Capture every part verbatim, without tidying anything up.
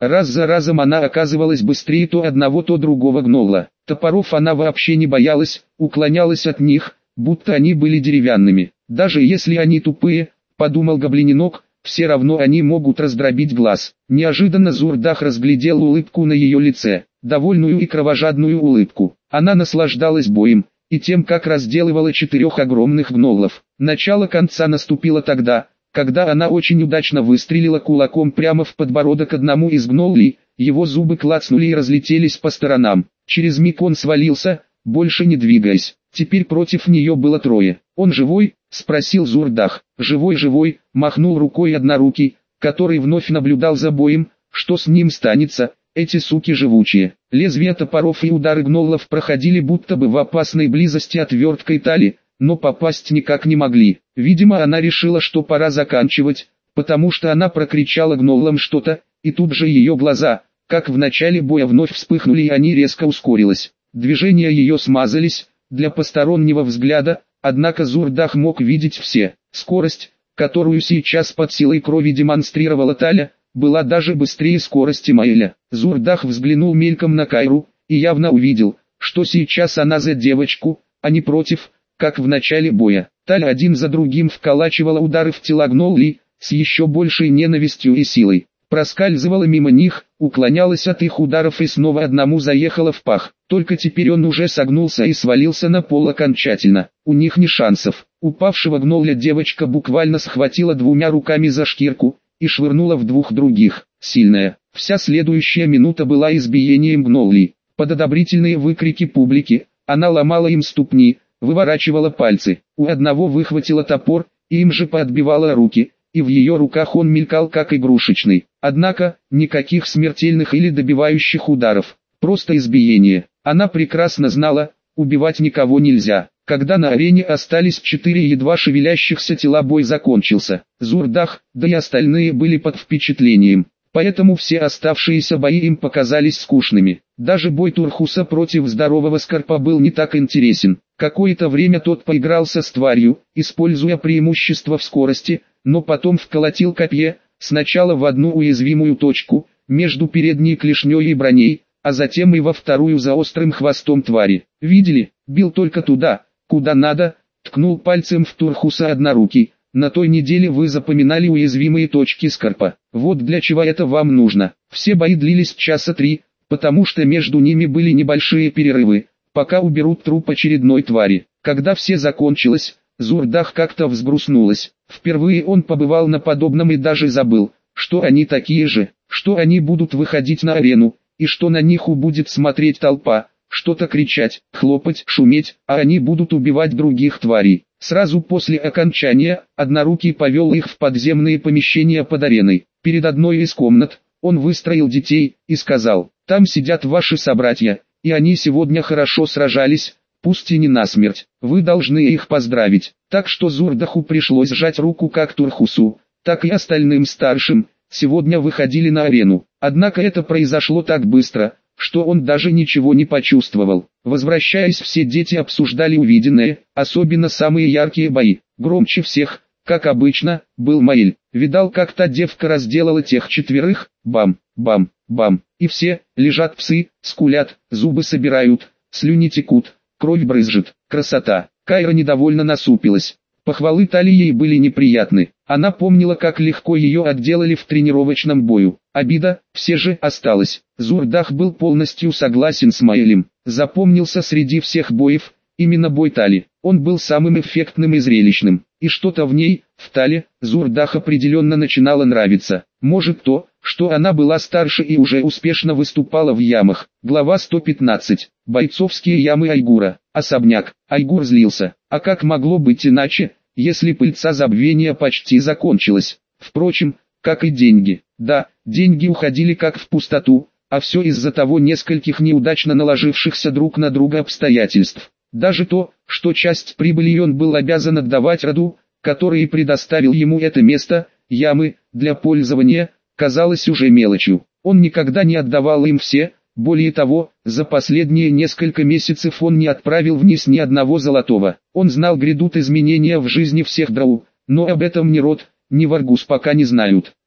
Раз за разом она оказывалась быстрее то одного, то другого гнолла. Топоров она вообще не боялась, уклонялась от них, будто они были деревянными. Даже если они тупые, подумал гоблиненок, все равно они могут раздробить глаз. Неожиданно Зурдах разглядел улыбку на ее лице, довольную и кровожадную улыбку. Она наслаждалась боем и тем, как разделывала четырех огромных гноллов. Начало конца наступило тогда, когда она очень удачно выстрелила кулаком прямо в подбородок одному из гноллей, его зубы клацнули и разлетелись по сторонам. Через миг он свалился, больше не двигаясь. Теперь против нее было трое. «Он живой?» — спросил Зурдах. «Живой, живой», — махнул рукой однорукий, который вновь наблюдал за боем. «Что с ним станется? Эти суки живучие». Лезвия топоров и удары гноллов проходили будто бы в опасной близости от верткой Тали, но попасть никак не могли. Видимо, она решила, что пора заканчивать, потому что она прокричала гноллам что-то, и тут же ее глаза, как в начале боя, вновь вспыхнули, и они резко ускорились. Движения ее смазались для постороннего взгляда, однако Зурдах мог видеть все. Скорость, которую сейчас под силой крови демонстрировала Таля, была даже быстрее скорости Маэля. Зурдах взглянул мельком на Кайру и явно увидел, что сейчас она за девочку, а не против, как в начале боя. Таля один за другим вколачивала удары в тела гноллей с еще большей ненавистью и силой. Проскальзывала мимо них, уклонялась от их ударов и снова одному заехала в пах. Только теперь он уже согнулся и свалился на пол окончательно. У них ни шансов. Упавшего гнолля девочка буквально схватила двумя руками за шкирку и швырнула в двух других. Сильная. Вся следующая минута была избиением гноллей. Под одобрительные выкрики публики она ломала им ступни, выворачивала пальцы. У одного выхватила топор, и им же поотбивала руки, и в ее руках он мелькал как игрушечный. Однако, никаких смертельных или добивающих ударов, просто избиение. Она прекрасно знала, убивать никого нельзя. Когда на арене остались четыре едва шевелящихся тела, бой закончился. Зурдах, да и остальные были под впечатлением. Поэтому все оставшиеся бои им показались скучными. Даже бой Турхуса против здорового Скорпа был не так интересен. Какое-то время тот поигрался с тварью, используя преимущество в скорости, но потом вколотил копье, сначала в одну уязвимую точку, между передней клешней и броней, а затем и во вторую за острым хвостом твари. Видели? Бил только туда, куда надо, ткнул пальцем в Турхуса однорукий. На той неделе вы запоминали уязвимые точки Скорпа. Вот для чего это вам нужно. Все бои длились часа три, потому что между ними были небольшие перерывы, пока уберут труп очередной твари. Когда все закончилось, Зурдах как-то взгрустнулась. Впервые он побывал на подобном и даже забыл, что они такие же, что они будут выходить на арену, и что на них будет смотреть толпа, что-то кричать, хлопать, шуметь, а они будут убивать других тварей. Сразу после окончания, однорукий повел их в подземные помещения под ареной. Перед одной из комнат, он выстроил детей и сказал: «Там сидят ваши собратья, и они сегодня хорошо сражались, пусть и не насмерть. Вы должны их поздравить». Так что Зурдаху пришлось сжать руку как Турхусу, так и остальным старшим, сегодня выходили на арену. Однако это произошло так быстро, что он даже ничего не почувствовал. Возвращаясь, все дети обсуждали увиденное, особенно самые яркие бои. Громче всех, как обычно, был Маэль. Видал, как та девка разделала тех четверых? Бам, бам, бам. И все, лежат псы, скулят, зубы собирают, слюни текут, кровь брызжет. Красота. Кайра недовольно насупилась. Похвалы Тали ей были неприятны. Она помнила, как легко ее отделали в тренировочном бою. Обида, все же, осталась. Зурдах был полностью согласен с Маэлем. Запомнился среди всех боев, именно бой Тали. Он был самым эффектным и зрелищным. И что-то в ней, в Тале, Зурдах определенно начинало нравиться. Может то, что она была старше и уже успешно выступала в ямах. Глава сто пятнадцать. Бойцовские ямы Айгура. Особняк. Айгур злился. А как могло быть иначе, если пыльца забвения почти закончилась? Впрочем, как и деньги. Да, деньги уходили как в пустоту, а все из-за того нескольких неудачно наложившихся друг на друга обстоятельств. Даже то, что часть прибыли он был обязан отдавать роду, который предоставил ему это место, ямы, для пользования, казалось уже мелочью. Он никогда не отдавал им все. Более того, за последние несколько месяцев он не отправил вниз ни одного золотого. Он знал, грядут изменения в жизни всех дроу, но об этом ни род, ни Варгус пока не знают.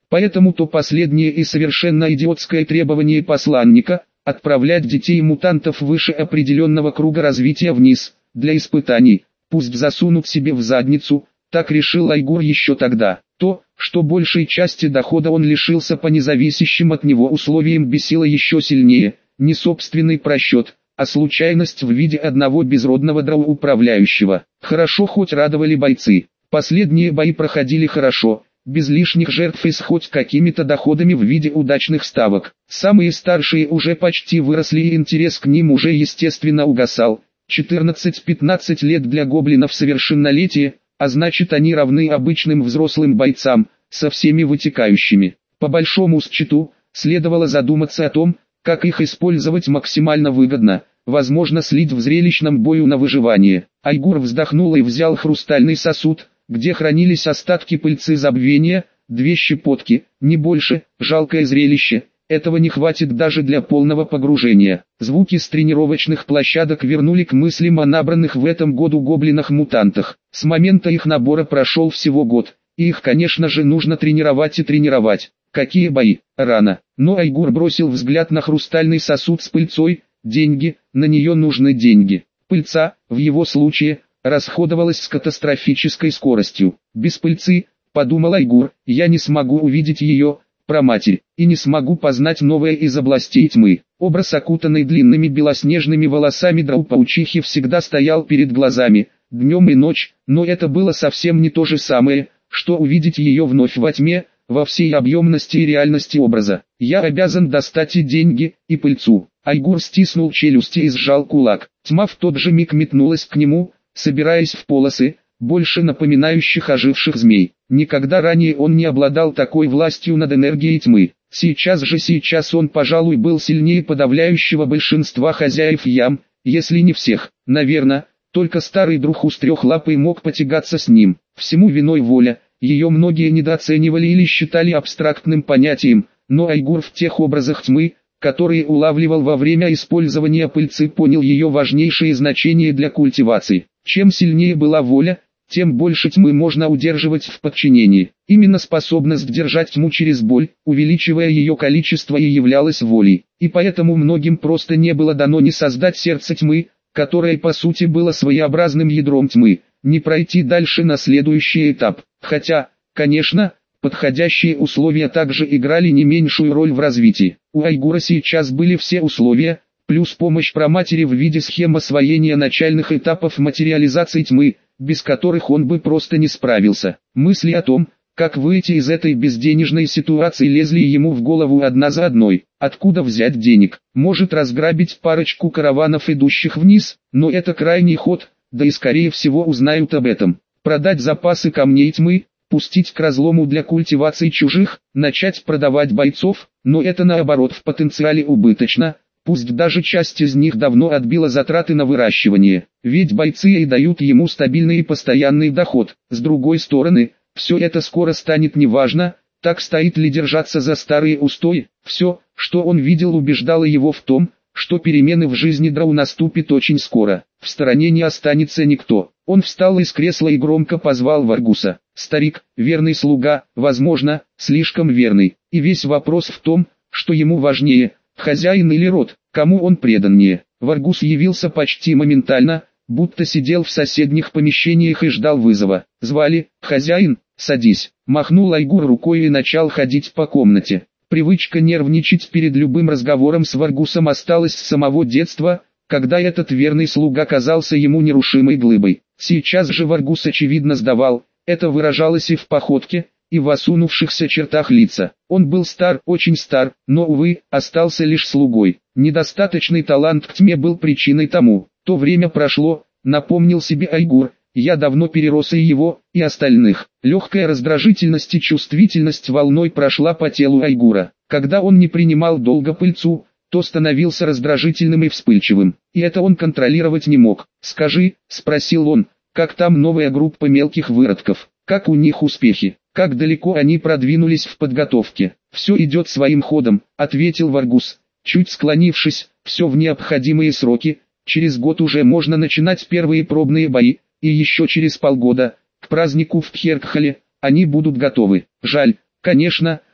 Поэтому то последнее и совершенно идиотское требование посланника – отправлять детей-мутантов выше определенного круга развития вниз, для испытаний, пусть засунут себе в задницу, так решил Айгур еще тогда. То, что большей части дохода он лишился по независящим от него условиям, бесило еще сильнее, не собственный просчет, а случайность в виде одного безродного драу-управляющего. Хорошо хоть радовали бойцы. Последние бои проходили хорошо, без лишних жертв и с хоть какими-то доходами в виде удачных ставок. Самые старшие уже почти выросли и интерес к ним уже естественно угасал. четырнадцать-пятнадцать лет для гоблинов совершеннолетие, а значит они равны обычным взрослым бойцам, со всеми вытекающими. По большому счету, следовало задуматься о том, как их использовать максимально выгодно, возможно слить в зрелищном бою на выживание. Айгур вздохнул и взял хрустальный сосуд, где хранились остатки пыльцы забвения, две щепотки, не больше, жалкое зрелище, этого не хватит даже для полного погружения. Звуки с тренировочных площадок вернули к мыслям о набранных в этом году гоблинах-мутантах. С момента их набора прошел всего год, и их конечно же нужно тренировать и тренировать. Какие бои? Рано. Но Айгур бросил взгляд на хрустальный сосуд с пыльцой. Деньги, на нее нужны деньги. Пыльца, в его случае, расходовалась с катастрофической скоростью. Без пыльцы, подумал Айгур, я не смогу увидеть ее, праматерь, и не смогу познать новое из областей тьмы. Образ, окутанный длинными белоснежными волосами драу-паучихи, всегда стоял перед глазами, днем и ночь, но это было совсем не то же самое, что увидеть ее вновь во тьме, во всей объемности и реальности образа. Я обязан достать и деньги, и пыльцу. Айгур стиснул челюсти и сжал кулак. Тьма в тот же миг метнулась к нему, собираясь в полосы, больше напоминающих оживших змей. Никогда ранее он не обладал такой властью над энергией тьмы. Сейчас же сейчас он, пожалуй, был сильнее подавляющего большинства хозяев ям, если не всех. Наверное, только старый друг Устрехлапый мог потягаться с ним. Всему виной воля. Ее многие недооценивали или считали абстрактным понятием, но Айгур в тех образах тьмы, которые улавливал во время использования пыльцы, понял ее важнейшее значение для культивации. Чем сильнее была воля, тем больше тьмы можно удерживать в подчинении. Именно способность держать тьму через боль, увеличивая ее количество, и являлась волей. И поэтому многим просто не было дано не создать сердце тьмы, которое по сути было своеобразным ядром тьмы, не пройти дальше на следующий этап. Хотя, конечно, подходящие условия также играли не меньшую роль в развитии. У Айгура сейчас были все условия, плюс помощь праматери в виде схем освоения начальных этапов материализации тьмы, без которых он бы просто не справился. Мысли о том, как выйти из этой безденежной ситуации, лезли ему в голову одна за одной. Откуда взять денег? Может разграбить парочку караванов, идущих вниз, но это крайний ход, да и скорее всего узнают об этом. Продать запасы камней тьмы, пустить к разлому для культивации чужих, начать продавать бойцов, но это наоборот в потенциале убыточно, пусть даже часть из них давно отбила затраты на выращивание, ведь бойцы и дают ему стабильный и постоянный доход. С другой стороны, все это скоро станет неважно, так стоит ли держаться за старые устои. Все, что он видел, убеждало его в том, что перемены в жизни драу наступят очень скоро. В стороне не останется никто. Он встал из кресла и громко позвал Варгуса. Старик, верный слуга, возможно, слишком верный. И весь вопрос в том, что ему важнее, хозяин или род, кому он преданнее. Варгус явился почти моментально, будто сидел в соседних помещениях и ждал вызова. Звали: «Хозяин, садись». Махнул Айгур рукой и начал ходить по комнате. Привычка нервничать перед любым разговором с Варгусом осталась с самого детства, когда этот верный слуга казался ему нерушимой глыбой. Сейчас же Варгус очевидно сдавал, это выражалось и в походке, и в осунувшихся чертах лица. Он был стар, очень стар, но, увы, остался лишь слугой. Недостаточный талант к тьме был причиной тому. То время прошло, напомнил себе Айгур, я давно перерос и его, и остальных. Легкая раздражительность и чувствительность волной прошла по телу Айгура. Когда он не принимал долго пыльцу, то становился раздражительным и вспыльчивым. И это он контролировать не мог. «Скажи», — спросил он, — «как там новая группа мелких выродков? Как у них успехи? Как далеко они продвинулись в подготовке?» «Все идет своим ходом», — ответил Варгус, чуть склонившись, «все в необходимые сроки. Через год уже можно начинать первые пробные бои, и еще через полгода, к празднику в Пхеркхале, они будут готовы. Жаль, конечно,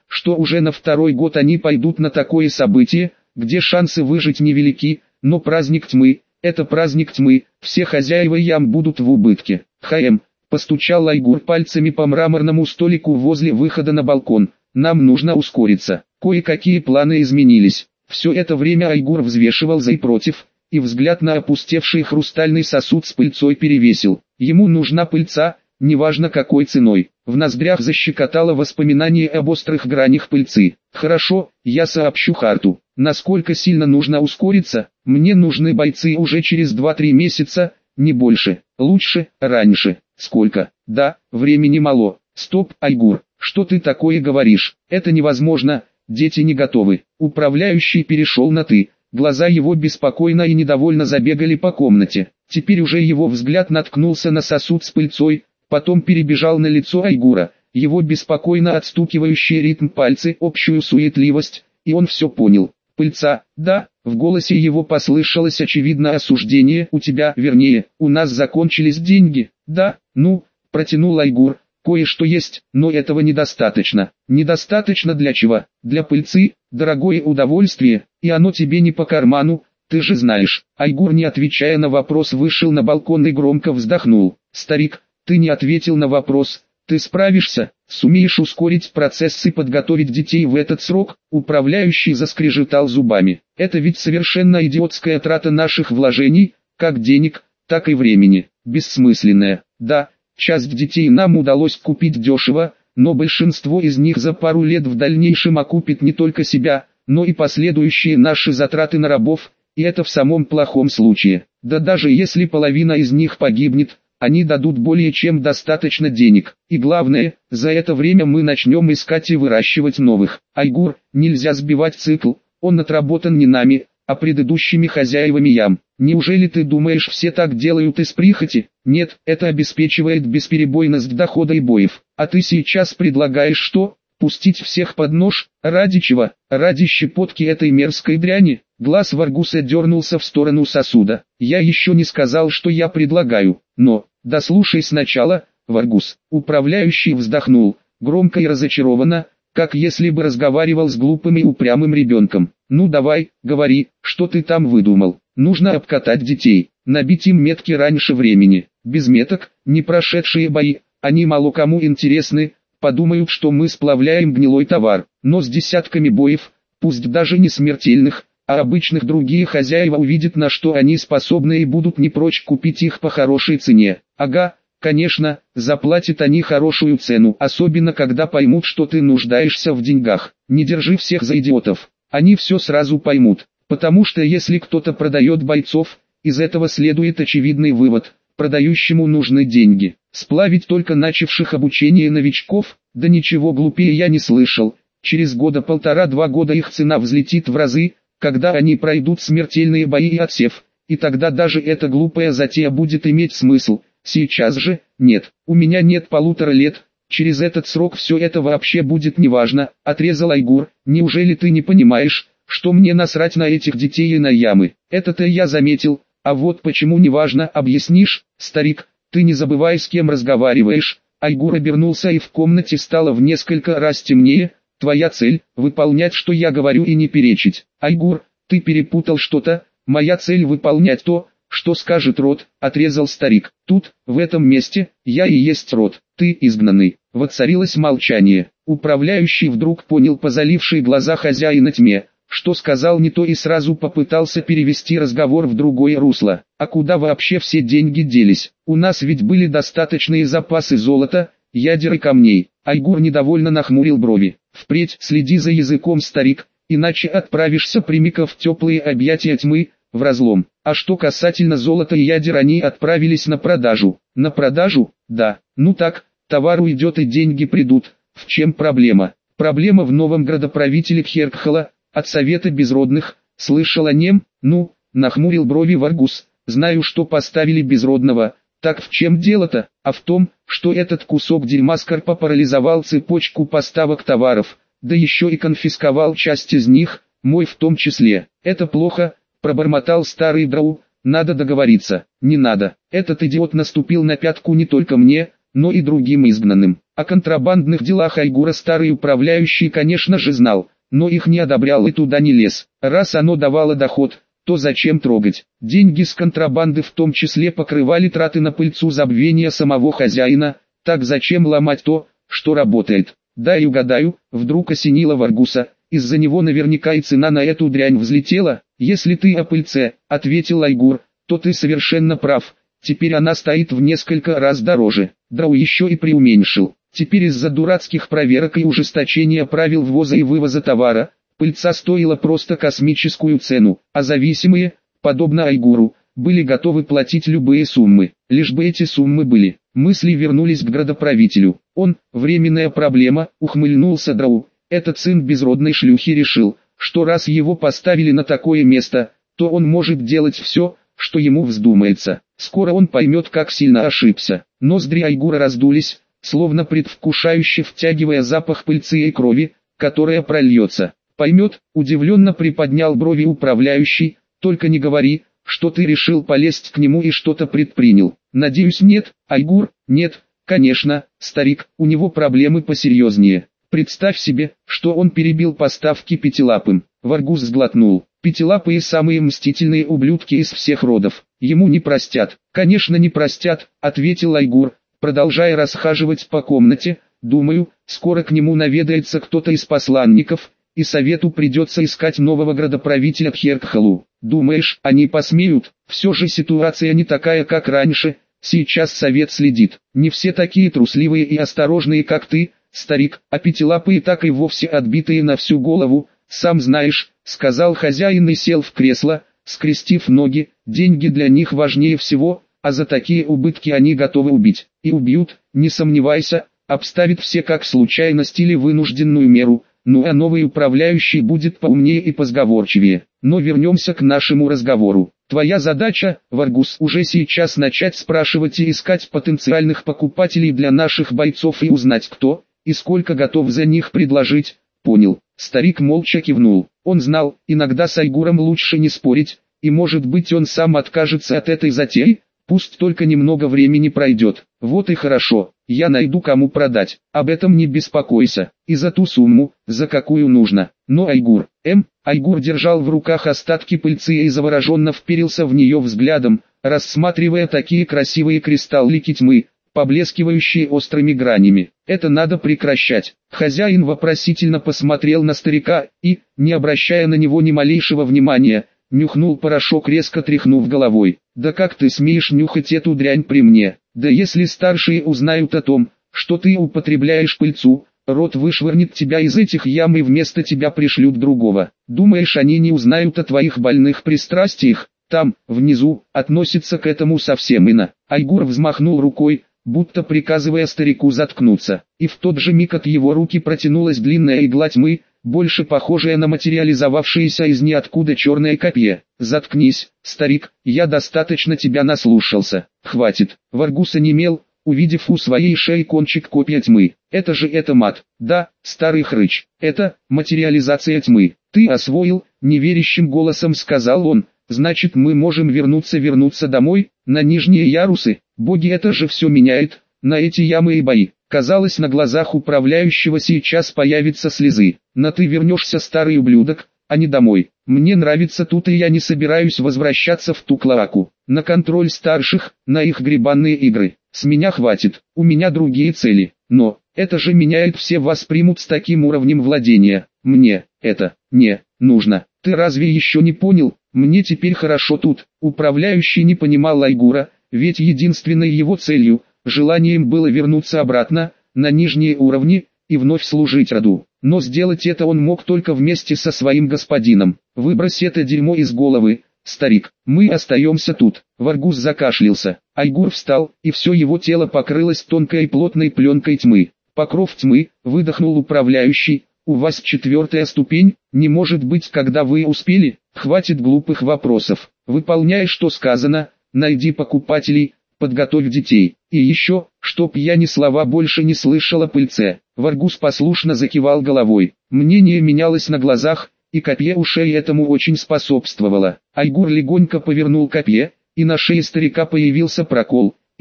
что уже на второй год они пойдут на такое событие, где шансы выжить невелики, но праздник тьмы, это праздник тьмы, все хозяева ям будут в убытке. Хаем, постучал Айгур пальцами по мраморному столику возле выхода на балкон, нам нужно ускориться, кое-какие планы изменились. Все это время Айгур взвешивал за и против, и взгляд на опустевший хрустальный сосуд с пыльцой перевесил. Ему нужна пыльца, неважно какой ценой. В ноздрях защекотало воспоминание об острых гранях пыльцы. Хорошо, я сообщу Харту. Насколько сильно нужно ускориться? Мне нужны бойцы уже через два-три месяца, не больше. Лучше, раньше. Сколько? Да, времени мало. Стоп, Айгур, что ты такое говоришь? Это невозможно, дети не готовы. Управляющий перешел на «ты». Глаза его беспокойно и недовольно забегали по комнате. Теперь уже его взгляд наткнулся на сосуд с пыльцой, потом перебежал на лицо Айгура, его беспокойно отстукивающий ритм пальцы, общую суетливость, и он все понял. Пыльца, да, в голосе его послышалось очевидное осуждение, у тебя, вернее, у нас закончились деньги, да, ну, протянул Айгур, кое-что есть, но этого недостаточно. Недостаточно для чего? Для пыльцы, дорогое удовольствие, и оно тебе не по карману, ты же знаешь. Айгур, не отвечая на вопрос, вышел на балкон и громко вздохнул. Старик, ты не ответил на вопрос, ты справишься, сумеешь ускорить процесс и подготовить детей в этот срок? Управляющий заскрежетал зубами. Это ведь совершенно идиотская трата наших вложений, как денег, так и времени, бессмысленная. Да, часть детей нам удалось купить дешево, но большинство из них за пару лет в дальнейшем окупит не только себя, но и последующие наши затраты на рабов, и это в самом плохом случае. Да даже если половина из них погибнет, они дадут более чем достаточно денег. И главное, за это время мы начнем искать и выращивать новых. Айгур, нельзя сбивать цикл, он отработан не нами, а предыдущими хозяевами ям. Неужели ты думаешь, все так делают из прихоти? Нет, это обеспечивает бесперебойность дохода и боев. А ты сейчас предлагаешь что? Пустить всех под нож? Ради чего? Ради щепотки этой мерзкой дряни? Глаз Варгуса дернулся в сторону сосуда. Я еще не сказал, что я предлагаю, но... Дослушай сначала, Варгус. Управляющий вздохнул, громко и разочарованно, как если бы разговаривал с глупым и упрямым ребенком. Ну давай, говори, что ты там выдумал. Нужно обкатать детей, набить им метки раньше времени. Без меток, не прошедшие бои, они мало кому интересны, подумают, что мы сплавляем гнилой товар. Но с десятками боев, пусть даже не смертельных, а обычных, другие хозяева увидят, на что они способны, и будут не прочь купить их по хорошей цене. Ага, конечно, заплатят они хорошую цену, особенно когда поймут, что ты нуждаешься в деньгах. Не держи всех за идиотов, они все сразу поймут, потому что если кто-то продает бойцов, из этого следует очевидный вывод: продающему нужны деньги. Сплавить только начавших обучение новичков, да ничего глупее я не слышал. Через года полтора-два года их цена взлетит в разы, когда они пройдут смертельные бои и отсев, и тогда даже эта глупая затея будет иметь смысл. Сейчас же, нет, у меня нет полутора лет, через этот срок все это вообще будет неважно, отрезал Айгур. Неужели ты не понимаешь, что мне насрать на этих детей и на ямы? Это-то я заметил, а вот почему неважно, объяснишь? Старик, ты не забывай, с кем разговариваешь. Айгур обернулся, и в комнате стало в несколько раз темнее. Твоя цель – выполнять, что я говорю, и не перечить. Айгур, ты перепутал что-то, моя цель – выполнять то, что скажет род, отрезал старик. Тут, в этом месте, я и есть род, ты изгнанный. Воцарилось молчание. Управляющий вдруг понял по залившей глаза хозяина тьме, что сказал не то, и сразу попытался перевести разговор в другое русло. А куда вообще все деньги делись? У нас ведь были достаточные запасы золота, ядер и камней. Айгур недовольно нахмурил брови. Впредь следи за языком, старик, иначе отправишься прямиком в теплые объятия тьмы, в разлом. А что касательно золота и ядер, они отправились на продажу. На продажу? Да. Ну так, товар уйдет и деньги придут. В чем проблема? Проблема в новом градоправителе Херкхала, от Совета Безродных. Слышал о нем? Ну, нахмурил брови Варгус. Знаю, что поставили Безродного. Так в чем дело-то? А в том, что этот кусок дерьма Скорпа парализовал цепочку поставок товаров, да еще и конфисковал часть из них, мой в том числе. Это плохо, пробормотал старый драу. Надо договориться. Не надо. Этот идиот наступил на пятку не только мне, но и другим изгнанным. О контрабандных делах Айгура старый управляющий, конечно же, знал, но их не одобрял и туда не лез. Раз оно давало доход, то зачем трогать? Деньги с контрабанды в том числе покрывали траты на пыльцу забвения самого хозяина, так зачем ломать то, что работает? Да и угадаю, вдруг осенило Варгуса, из-за него наверняка и цена на эту дрянь взлетела. Если ты о пыльце, ответил Айгур, то ты совершенно прав, теперь она стоит в несколько раз дороже. Драу еще и преуменьшил. Теперь из-за дурацких проверок и ужесточения правил ввоза и вывоза товара, пыльца стоила просто космическую цену, а зависимые, подобно Айгуру, были готовы платить любые суммы, лишь бы эти суммы были. Мысли вернулись к градоправителю. Он, временная проблема, ухмыльнулся Драу. Этот сын безродной шлюхи решил, что раз его поставили на такое место, то он может делать все, что ему вздумается. Скоро он поймет, как сильно ошибся. Ноздри Айгура раздулись, словно предвкушающе втягивая запах пыльцы и крови, которая прольется. Поймет, удивленно приподнял брови управляющий, только не говори, что ты решил полезть к нему и что-то предпринял. Надеюсь, нет, Айгур, нет, конечно, старик, у него проблемы посерьезнее. Представь себе, что он перебил поставки пятилапым. Варгус сглотнул. Пятилапые самые мстительные ублюдки из всех родов. Ему не простят. Конечно не простят, ответил Айгур, продолжая расхаживать по комнате. Думаю, скоро к нему наведается кто-то из посланников, и совету придется искать нового градоправителя Кхеркхалу. Думаешь, они посмеют? Все же ситуация не такая, как раньше. Сейчас совет следит. Не все такие трусливые и осторожные, как ты, старик, а пятилапые так и вовсе отбитые на всю голову. Сам знаешь, сказал хозяин и сел в кресло, скрестив ноги. Деньги для них важнее всего, а за такие убытки они готовы убить. И убьют, не сомневайся, обставит все как случайность или вынужденную меру. Ну а новый управляющий будет поумнее и позговорчивее. Но вернемся к нашему разговору. Твоя задача, Варгус, уже сейчас начать спрашивать и искать потенциальных покупателей для наших бойцов и узнать, кто и сколько готов за них предложить. Понял. Старик молча кивнул. Он знал, иногда с Айгуром лучше не спорить, и может быть он сам откажется от этой затеи. Пусть только немного времени пройдет. Вот и хорошо, я найду кому продать. Об этом не беспокойся. И за ту сумму, за какую нужно. Но Айгур, М. Айгур держал в руках остатки пыльцы и завороженно вперился в нее взглядом, рассматривая такие красивые кристаллики тьмы, поблескивающие острыми гранями. Это надо прекращать. Хозяин вопросительно посмотрел на старика и, не обращая на него ни малейшего внимания, нюхнул порошок, резко тряхнув головой. «Да как ты смеешь нюхать эту дрянь при мне? Да если старшие узнают о том, что ты употребляешь пыльцу, род вышвырнет тебя из этих ям и вместо тебя пришлют другого. Думаешь, они не узнают о твоих больных пристрастиях? Там, внизу, относится к этому совсем ино». Айгур взмахнул рукой, будто приказывая старику заткнуться, и в тот же миг от его руки протянулась длинная игла тьмы, больше похожая на материализовавшееся из ниоткуда черное копье. «Заткнись, старик, я достаточно тебя наслушался. Хватит». Варгус онемел, увидев у своей шеи кончик копья тьмы. «Это же это мат». «Да, старый хрыч, это материализация тьмы. Ты освоил», неверящим голосом сказал он. «Значит, мы можем вернуться вернуться домой, на нижние ярусы. Боги, это же все меняет, на эти ямы и бои». Казалось, на глазах управляющего сейчас появятся слезы. «Но ты вернешься, старый ублюдок, а не домой. Мне нравится тут, и я не собираюсь возвращаться в ту клоаку. На контроль старших, на их гребанные игры. С меня хватит, у меня другие цели. Но, это же меняет, все вас примут с таким уровнем владения. Мне это не нужно. Ты разве еще не понял? Мне теперь хорошо тут». Управляющий не понимал Айгура, ведь единственной его целью, желанием было вернуться обратно, на нижние уровни, и вновь служить роду. Но сделать это он мог только вместе со своим господином. «Выбрось это дерьмо из головы, старик, мы остаемся тут». Варгус закашлялся. Айгур встал, и все его тело покрылось тонкой и плотной пленкой тьмы. «Покров тьмы», выдохнул управляющий. «У вас четвертая ступень, не может быть, когда вы успели? Хватит глупых вопросов. Выполняй, что сказано, найди покупателей, подготовь детей. И еще, чтоб я ни слова больше не слышал о пыльце». Варгус послушно закивал головой. Мнение менялось на глазах, и копье у шеи этому очень способствовало. Айгур легонько повернул копье, и на шее старика появился прокол,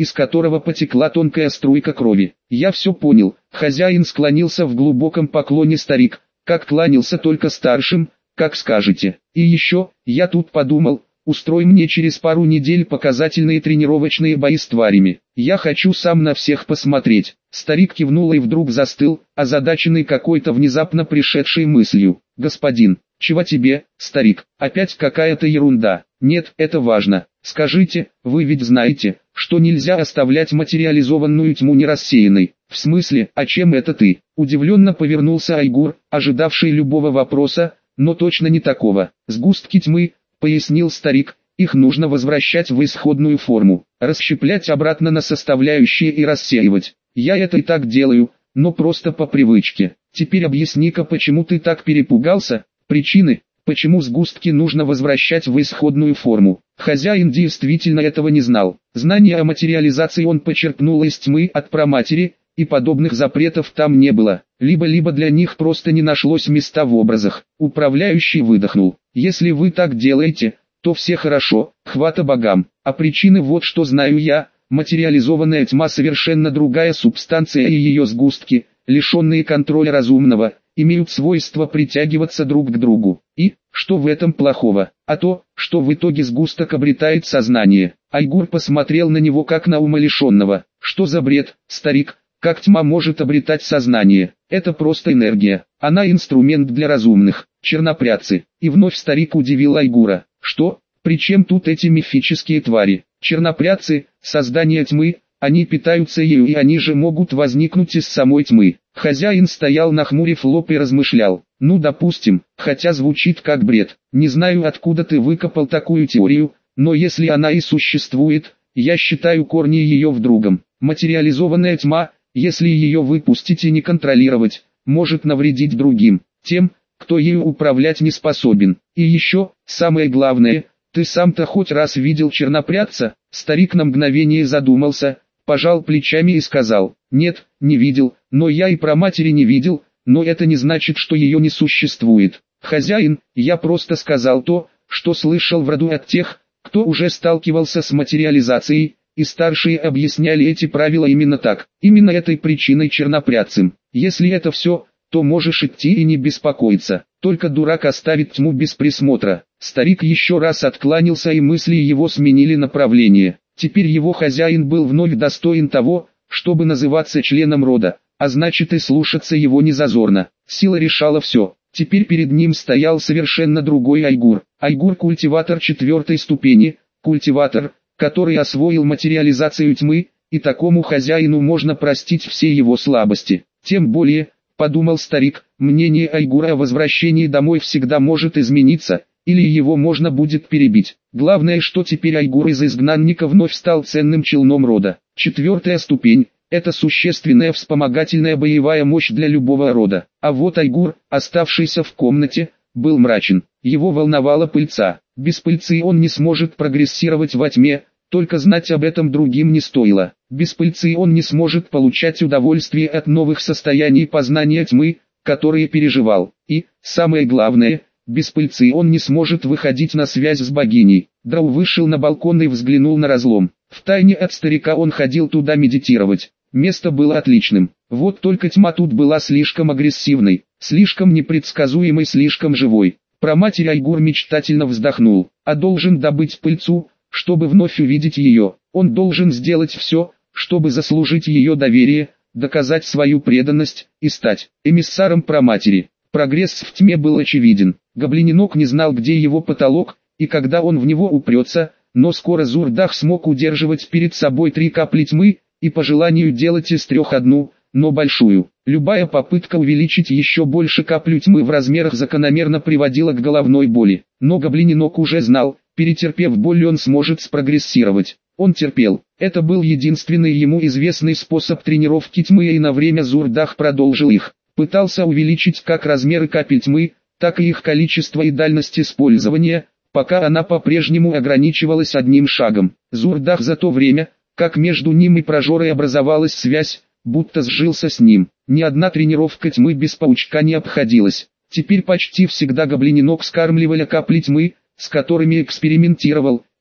из которого потекла тонкая струйка крови. Я все понял. Хозяин склонился в глубоком поклоне. Старик, как кланялся только старшим, как скажете. И еще, я тут подумал, устрой мне через пару недель показательные тренировочные бои с тварями. Я хочу сам на всех посмотреть. Старик кивнул и вдруг застыл, озадаченный какой-то внезапно пришедшей мыслью. Господин, чего тебе, старик, опять какая-то ерунда? Нет, это важно. Скажите, вы ведь знаете, что нельзя оставлять материализованную тьму нерассеянной. В смысле, а чем это ты? Удивленно повернулся Айгур, ожидавший любого вопроса, но точно не такого. Сгустки тьмы, пояснил старик, их нужно возвращать в исходную форму, расщеплять обратно на составляющие и рассеивать. Я это и так делаю, но просто по привычке. Теперь объясни-ка, почему ты так перепугался, причины, почему сгустки нужно возвращать в исходную форму. Хозяин действительно этого не знал. Знание о материализации он почерпнул из тьмы от праматери, и подобных запретов там не было. Либо-либо для них просто не нашлось места в образах. Управляющий выдохнул. Если вы так делаете, то все хорошо, хвата богам. А причины вот что знаю я. Материализованная тьма совершенно другая субстанция, и ее сгустки, лишенные контроля разумного, имеют свойство притягиваться друг к другу. И, что в этом плохого? А то, что в итоге сгусток обретает сознание. Айгур посмотрел на него как на умалишенного. Что за бред, старик? Как тьма может обретать сознание? Это просто энергия. Она инструмент для разумных. Чернопрядцы. И вновь старик удивил Айгура. Что? Причем тут эти мифические твари? Чернопрядцы, создание тьмы, они питаются ею, и они же могут возникнуть из самой тьмы. Хозяин стоял, нахмурив лоб, и размышлял. Ну допустим, хотя звучит как бред. Не знаю, откуда ты выкопал такую теорию, но если она и существует, я считаю корни ее в другом. Материализованная тьма, если ее выпустить и не контролировать, может навредить другим, тем, кто ею управлять не способен. И еще, самое главное, ты сам-то хоть раз видел чернопрядца? Старик на мгновение задумался, пожал плечами и сказал: нет, не видел, но я и праматери не видел, но это не значит, что ее не существует. Хозяин, я просто сказал то, что слышал в роду от тех, кто уже сталкивался с материализацией, и старшие объясняли эти правила именно так. Именно этой причиной чернопрядцем. Если это все, то можешь идти и не беспокоиться. Только дурак оставит тьму без присмотра. Старик еще раз откланялся, и мысли его сменили направление. Теперь его хозяин был вновь достоин того, чтобы называться членом рода, а значит и слушаться его не зазорно. Сила решала все. Теперь перед ним стоял совершенно другой Айгур. Айгур-культиватор четвертой ступени, культиватор, который освоил материализацию тьмы, и такому хозяину можно простить все его слабости. Тем более, подумал старик, мнение Айгура о возвращении домой всегда может измениться, или его можно будет перебить. Главное, что теперь Айгур из изгнанника вновь стал ценным челном рода. Четвертая ступень – это существенная вспомогательная боевая мощь для любого рода. А вот Айгур, оставшийся в комнате, был мрачен. Его волновала пыльца. Без пыльцы он не сможет прогрессировать во тьме, только знать об этом другим не стоило. Без пыльцы он не сможет получать удовольствие от новых состояний познания тьмы, которые переживал. И, самое главное, без пыльцы он не сможет выходить на связь с богиней. Драу вышел на балкон и взглянул на разлом. Втайне от старика он ходил туда медитировать. Место было отличным. Вот только тьма тут была слишком агрессивной, слишком непредсказуемой, слишком живой. Праматерь Айгур мечтательно вздохнул. А должен добыть пыльцу, чтобы вновь увидеть ее. Он должен сделать все, чтобы заслужить ее доверие, доказать свою преданность и стать эмиссаром праматери. Прогресс в тьме был очевиден. Гоблининок не знал, где его потолок, и когда он в него упрется, но скоро Зурдах смог удерживать перед собой три капли тьмы, и по желанию делать из трех одну, но большую. Любая попытка увеличить еще больше каплю тьмы в размерах закономерно приводила к головной боли. Но Гоблининок уже знал, перетерпев боль он сможет спрогрессировать. Он терпел. Это был единственный ему известный способ тренировки тьмы, и на время Зурдах продолжил их. Пытался увеличить как размеры капель тьмы, так и их количество и дальность использования, пока она по-прежнему ограничивалась одним шагом. Зурдах за то время, как между ним и Прожорой образовалась связь, будто сжился с ним. Ни одна тренировка тьмы без паучка не обходилась. Теперь почти всегда Гоблининок скармливали капли тьмы, с которыми экспериментировал,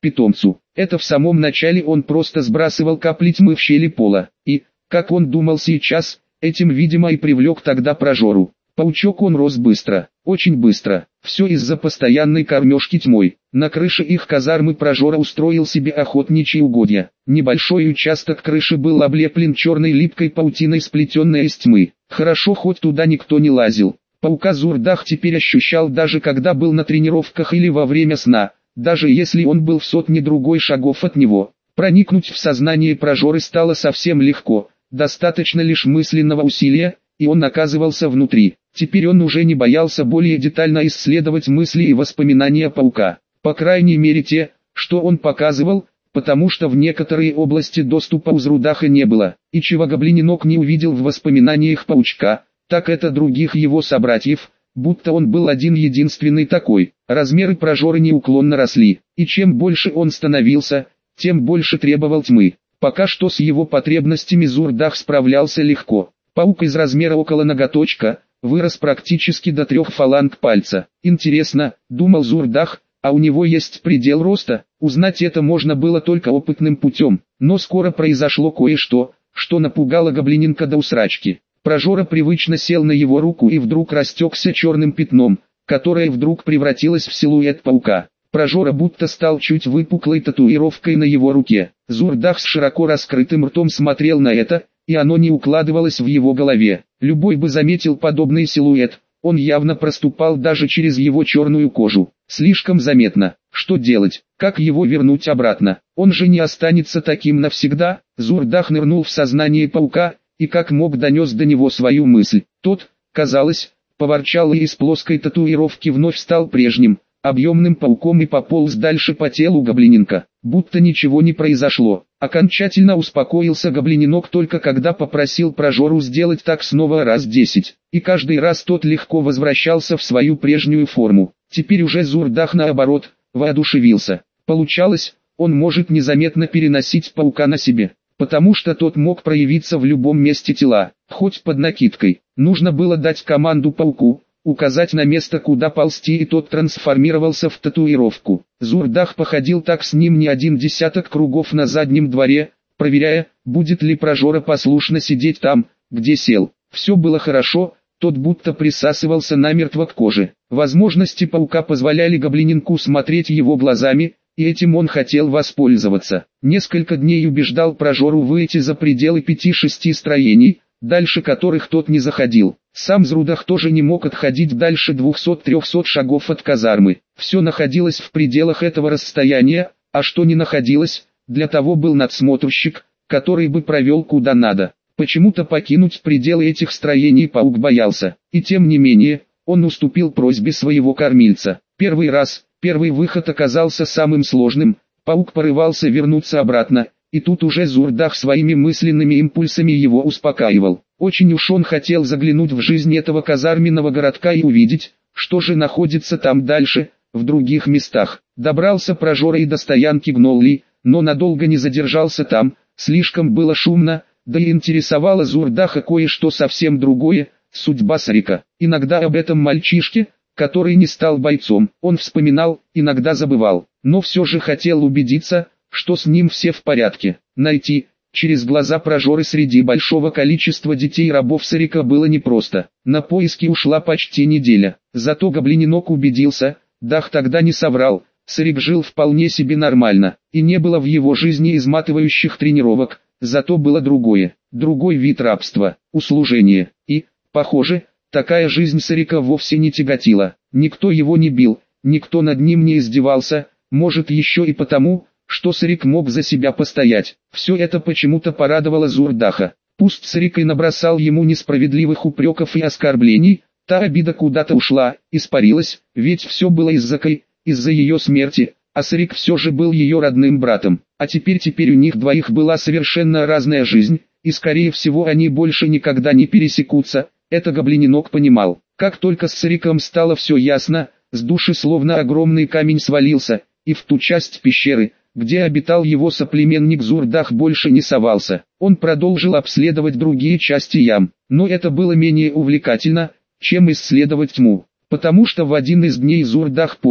питомцу. Это в самом начале он просто сбрасывал капли тьмы в щели пола. И, как он думал сейчас, этим видимо и привлек тогда прожору. Паучок он рос быстро, очень быстро, все из-за постоянной кормежки тьмой. На крыше их казармы прожора устроил себе охотничьи угодья. Небольшой участок крыши был облеплен черной липкой паутиной, сплетенной из тьмы. Хорошо, хоть туда никто не лазил. Паука Зурдах теперь ощущал даже когда был на тренировках или во время сна, даже если он был в сотне другой шагов от него. Проникнуть в сознание прожоры стало совсем легко, достаточно лишь мысленного усилия, и он оказывался внутри. Теперь он уже не боялся более детально исследовать мысли и воспоминания паука. По крайней мере те, что он показывал, потому что в некоторые области доступа у Зурдаха не было. И чего гоблиненок не увидел в воспоминаниях паучка, так это других его собратьев, будто он был один единственный такой. Размеры прожоры неуклонно росли, и чем больше он становился, тем больше требовал тьмы. Пока что с его потребностями Зурдах справлялся легко. Паук из размера около ноготочка вырос практически до трех фаланг пальца. Интересно, думал Зурдах, а у него есть предел роста? Узнать это можно было только опытным путем. Но скоро произошло кое-что, что напугало гоблиненка до усрачки. Прожора привычно сел на его руку и вдруг растекся черным пятном, которое вдруг превратилось в силуэт паука. Прожора будто стал чуть выпуклой татуировкой на его руке. Зурдах с широко раскрытым ртом смотрел на это, и оно не укладывалось в его голове. Любой бы заметил подобный силуэт, он явно проступал даже через его черную кожу. Слишком заметно. Что делать? Как его вернуть обратно? Он же не останется таким навсегда. Зурдах нырнул в сознание паука, и как мог донес до него свою мысль. Тот, казалось, поворчал и из плоской татуировки вновь стал прежним, объемным пауком и пополз дальше по телу гоблиненка, будто ничего не произошло. Окончательно успокоился гоблиненок только когда попросил прожору сделать так снова раз десять, и каждый раз тот легко возвращался в свою прежнюю форму. Теперь уже Зурдах наоборот, воодушевился. Получалось, он может незаметно переносить паука на себе, потому что тот мог проявиться в любом месте тела, хоть под накидкой. Нужно было дать команду пауку, указать на место, куда ползти, и тот трансформировался в татуировку. Зурдах походил так с ним не один десяток кругов на заднем дворе, проверяя, будет ли прожора послушно сидеть там, где сел. Все было хорошо, тот будто присасывался намертво к коже. Возможности паука позволяли гоблиненку смотреть его глазами, и этим он хотел воспользоваться. Несколько дней убеждал прожору выйти за пределы пяти-шести строений, дальше которых тот не заходил. Сам Зурдах тоже не мог отходить дальше двухсот-трехсот шагов от казармы. Все находилось в пределах этого расстояния, а что не находилось, для того был надсмотрщик, который бы провел куда надо. Почему-то покинуть пределы этих строений паук боялся, и тем не менее, он уступил просьбе своего кормильца. Первый раз, первый выход оказался самым сложным, паук порывался вернуться обратно, и тут уже Зурдах своими мысленными импульсами его успокаивал. Очень уж он хотел заглянуть в жизнь этого казарменного городка и увидеть, что же находится там дальше, в других местах. Добрался прожора и до стоянки гноллей, но надолго не задержался там, слишком было шумно, да и интересовало Зурдаха кое-что совсем другое, судьба Сарика. Иногда об этом мальчишке, который не стал бойцом, он вспоминал, иногда забывал, но все же хотел убедиться, что с ним все в порядке. Найти, через глаза прожоры среди большого количества детей-рабов Сарика было непросто. На поиски ушла почти неделя. Зато гоблиненок убедился, Дах тогда не соврал, Сарик жил вполне себе нормально, и не было в его жизни изматывающих тренировок, зато было другое, другой вид рабства, услужение. И, похоже, такая жизнь Сарика вовсе не тяготила. Никто его не бил, никто над ним не издевался, может еще и потому, что Сарик мог за себя постоять. Все это почему-то порадовало Зурдаха. Пусть Сарик и набросал ему несправедливых упреков и оскорблений, та обида куда-то ушла, испарилась, ведь все было из-за Кай, из-за ее смерти, а Сарик все же был ее родным братом. А теперь-теперь у них двоих была совершенно разная жизнь, и скорее всего они больше никогда не пересекутся, это гоблиненок понимал. Как только с Сариком стало все ясно, с души словно огромный камень свалился, и в ту часть пещеры, где обитал его соплеменник Зурдах, больше не совался. Он продолжил обследовать другие части ям, но это было менее увлекательно, чем исследовать тьму, потому что в один из дней Зурдах понял,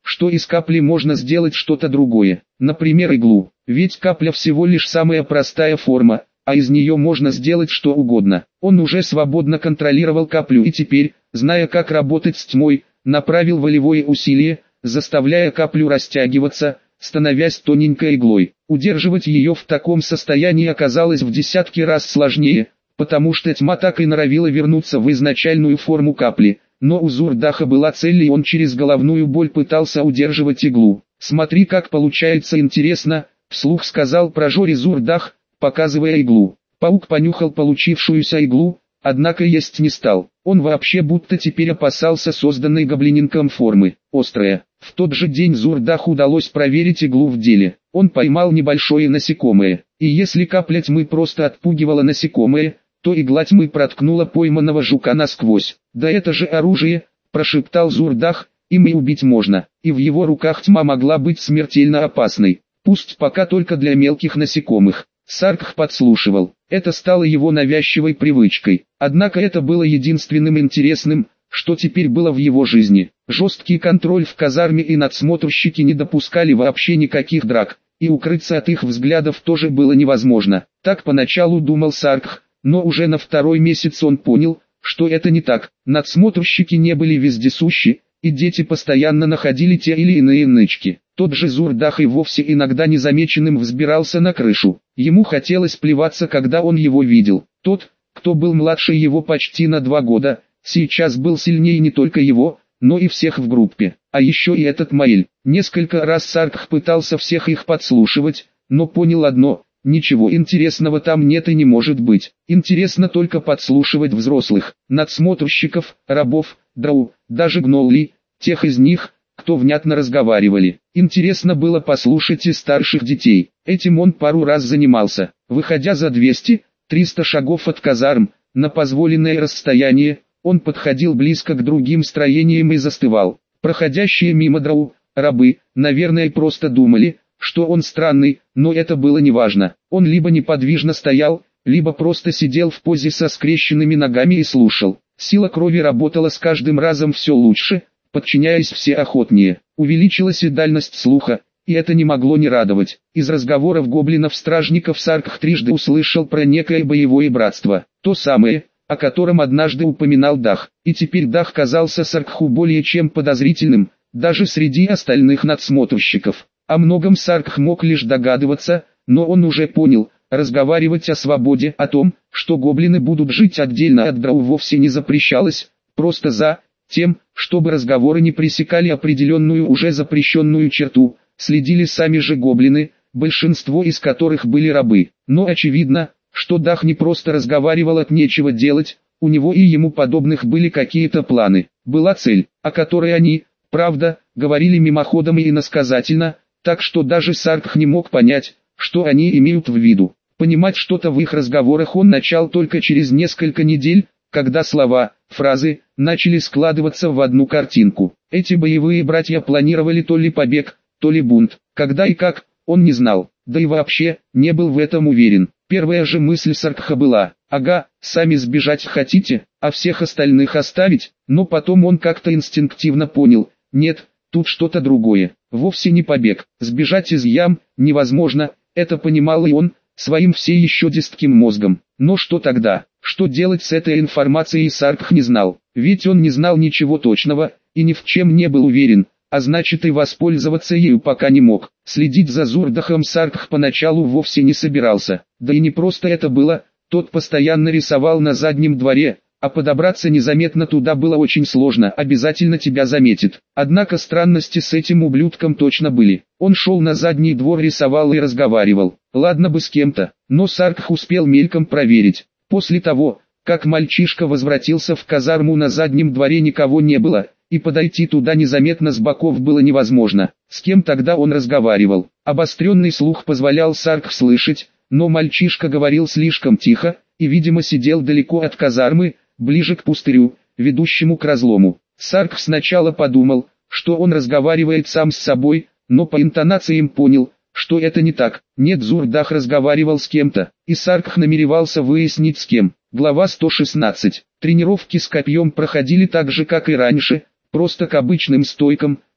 что из капли можно сделать что-то другое, например иглу, ведь капля всего лишь самая простая форма, а из нее можно сделать что угодно. Он уже свободно контролировал каплю и теперь, зная как работать с тьмой, направил волевое усилие, заставляя каплю растягиваться, становясь тоненькой иглой. Удерживать ее в таком состоянии оказалось в десятки раз сложнее, потому что тьма так и норовила вернуться в изначальную форму капли, но у Зурдаха была цель и он через головную боль пытался удерживать иглу. «Смотри, как получается интересно», — вслух сказал Прожоре Зурдах, показывая иглу. Паук понюхал получившуюся иглу, однако есть не стал. Он вообще будто теперь опасался созданной гоблиненком формы. Острая. В тот же день Зурдаху удалось проверить иглу в деле. Он поймал небольшое насекомое. И если капля тьмы просто отпугивала насекомое, то игла тьмы проткнула пойманного жука насквозь. «Да это же оружие», – прошептал Зурдах, – «им и убить можно». И в его руках тьма могла быть смертельно опасной. Пусть пока только для мелких насекомых. Саркх подслушивал. Это стало его навязчивой привычкой. Однако это было единственным интересным, что теперь было в его жизни. Жесткий контроль в казарме и надсмотрщики не допускали вообще никаких драк, и укрыться от их взглядов тоже было невозможно. Так поначалу думал Саркх, но уже на второй месяц он понял, что это не так. Надсмотрщики не были вездесущи, и дети постоянно находили те или иные нычки. Тот же Зурдах и вовсе иногда незамеченным взбирался на крышу. Ему хотелось плеваться, когда он его видел. Тот, кто был младше его почти на два года, сейчас был сильнее не только его, но и всех в группе. А еще и этот Маэль. Несколько раз Саркх пытался всех их подслушивать, но понял одно: ничего интересного там нет и не может быть. Интересно только подслушивать взрослых, надсмотрщиков, рабов, драу, даже гнолли, тех из них, кто внятно разговаривали. Интересно было послушать и старших детей. Этим он пару раз занимался. Выходя за двести-триста шагов от казарм, на позволенное расстояние, он подходил близко к другим строениям и застывал. Проходящие мимо драу, рабы, наверное, просто думали, что он странный, но это было неважно. Он либо неподвижно стоял, либо просто сидел в позе со скрещенными ногами и слушал. Сила крови работала с каждым разом все лучше, подчиняясь все охотнее. Увеличилась и дальность слуха, и это не могло не радовать. Из разговоров гоблинов-стражников Саркх трижды услышал про некое боевое братство. То самое, о котором однажды упоминал Дах. И теперь Дах казался Саркху более чем подозрительным, даже среди остальных надсмотрщиков. О многом Саркх мог лишь догадываться, но он уже понял, разговаривать о свободе, о том, что гоблины будут жить отдельно от драу, вовсе не запрещалось, просто за тем, чтобы разговоры не пресекали определенную уже запрещенную черту, следили сами же гоблины, большинство из которых были рабы. Но очевидно, что Дах не просто разговаривал от нечего делать, у него и ему подобных были какие-то планы. Была цель, о которой они, правда, говорили мимоходом и иносказательно, так что даже Саркх не мог понять, что они имеют в виду. Понимать что-то в их разговорах он начал только через несколько недель, когда слова, фразы, начали складываться в одну картинку. Эти боевые братья планировали то ли побег, то ли бунт. Когда и как, он не знал, да и вообще, не был в этом уверен. Первая же мысль Саркха была: ага, сами сбежать хотите, а всех остальных оставить? Но потом он как-то инстинктивно понял: нет, тут что-то другое. Вовсе не побег. Сбежать из ям невозможно, это понимал и он, своим все еще детским мозгом. Но что тогда? Что делать с этой информацией Саркх не знал, ведь он не знал ничего точного, и ни в чем не был уверен, а значит и воспользоваться ею пока не мог. Следить за Зурдахом Саркх поначалу вовсе не собирался, да и не просто это было, тот постоянно рисовал на заднем дворе, а подобраться незаметно туда было очень сложно, обязательно тебя заметит. Однако странности с этим ублюдком точно были. Он шел на задний двор, рисовал и разговаривал. Ладно бы с кем-то, но Саркх успел мельком проверить. После того, как мальчишка возвратился в казарму, на заднем дворе никого не было, и подойти туда незаметно с боков было невозможно. С кем тогда он разговаривал? Обостренный слух позволял Саркх слышать, но мальчишка говорил слишком тихо, и, видимо, сидел далеко от казармы, ближе к пустырю, ведущему к разлому. Саркх сначала подумал, что он разговаривает сам с собой, но по интонациям понял, что это не так. Нет, Зурдах разговаривал с кем-то, и Саркх намеревался выяснить с кем. Глава сто шестнадцать. Тренировки с копьем проходили так же, как и раньше, просто к обычным стойкам,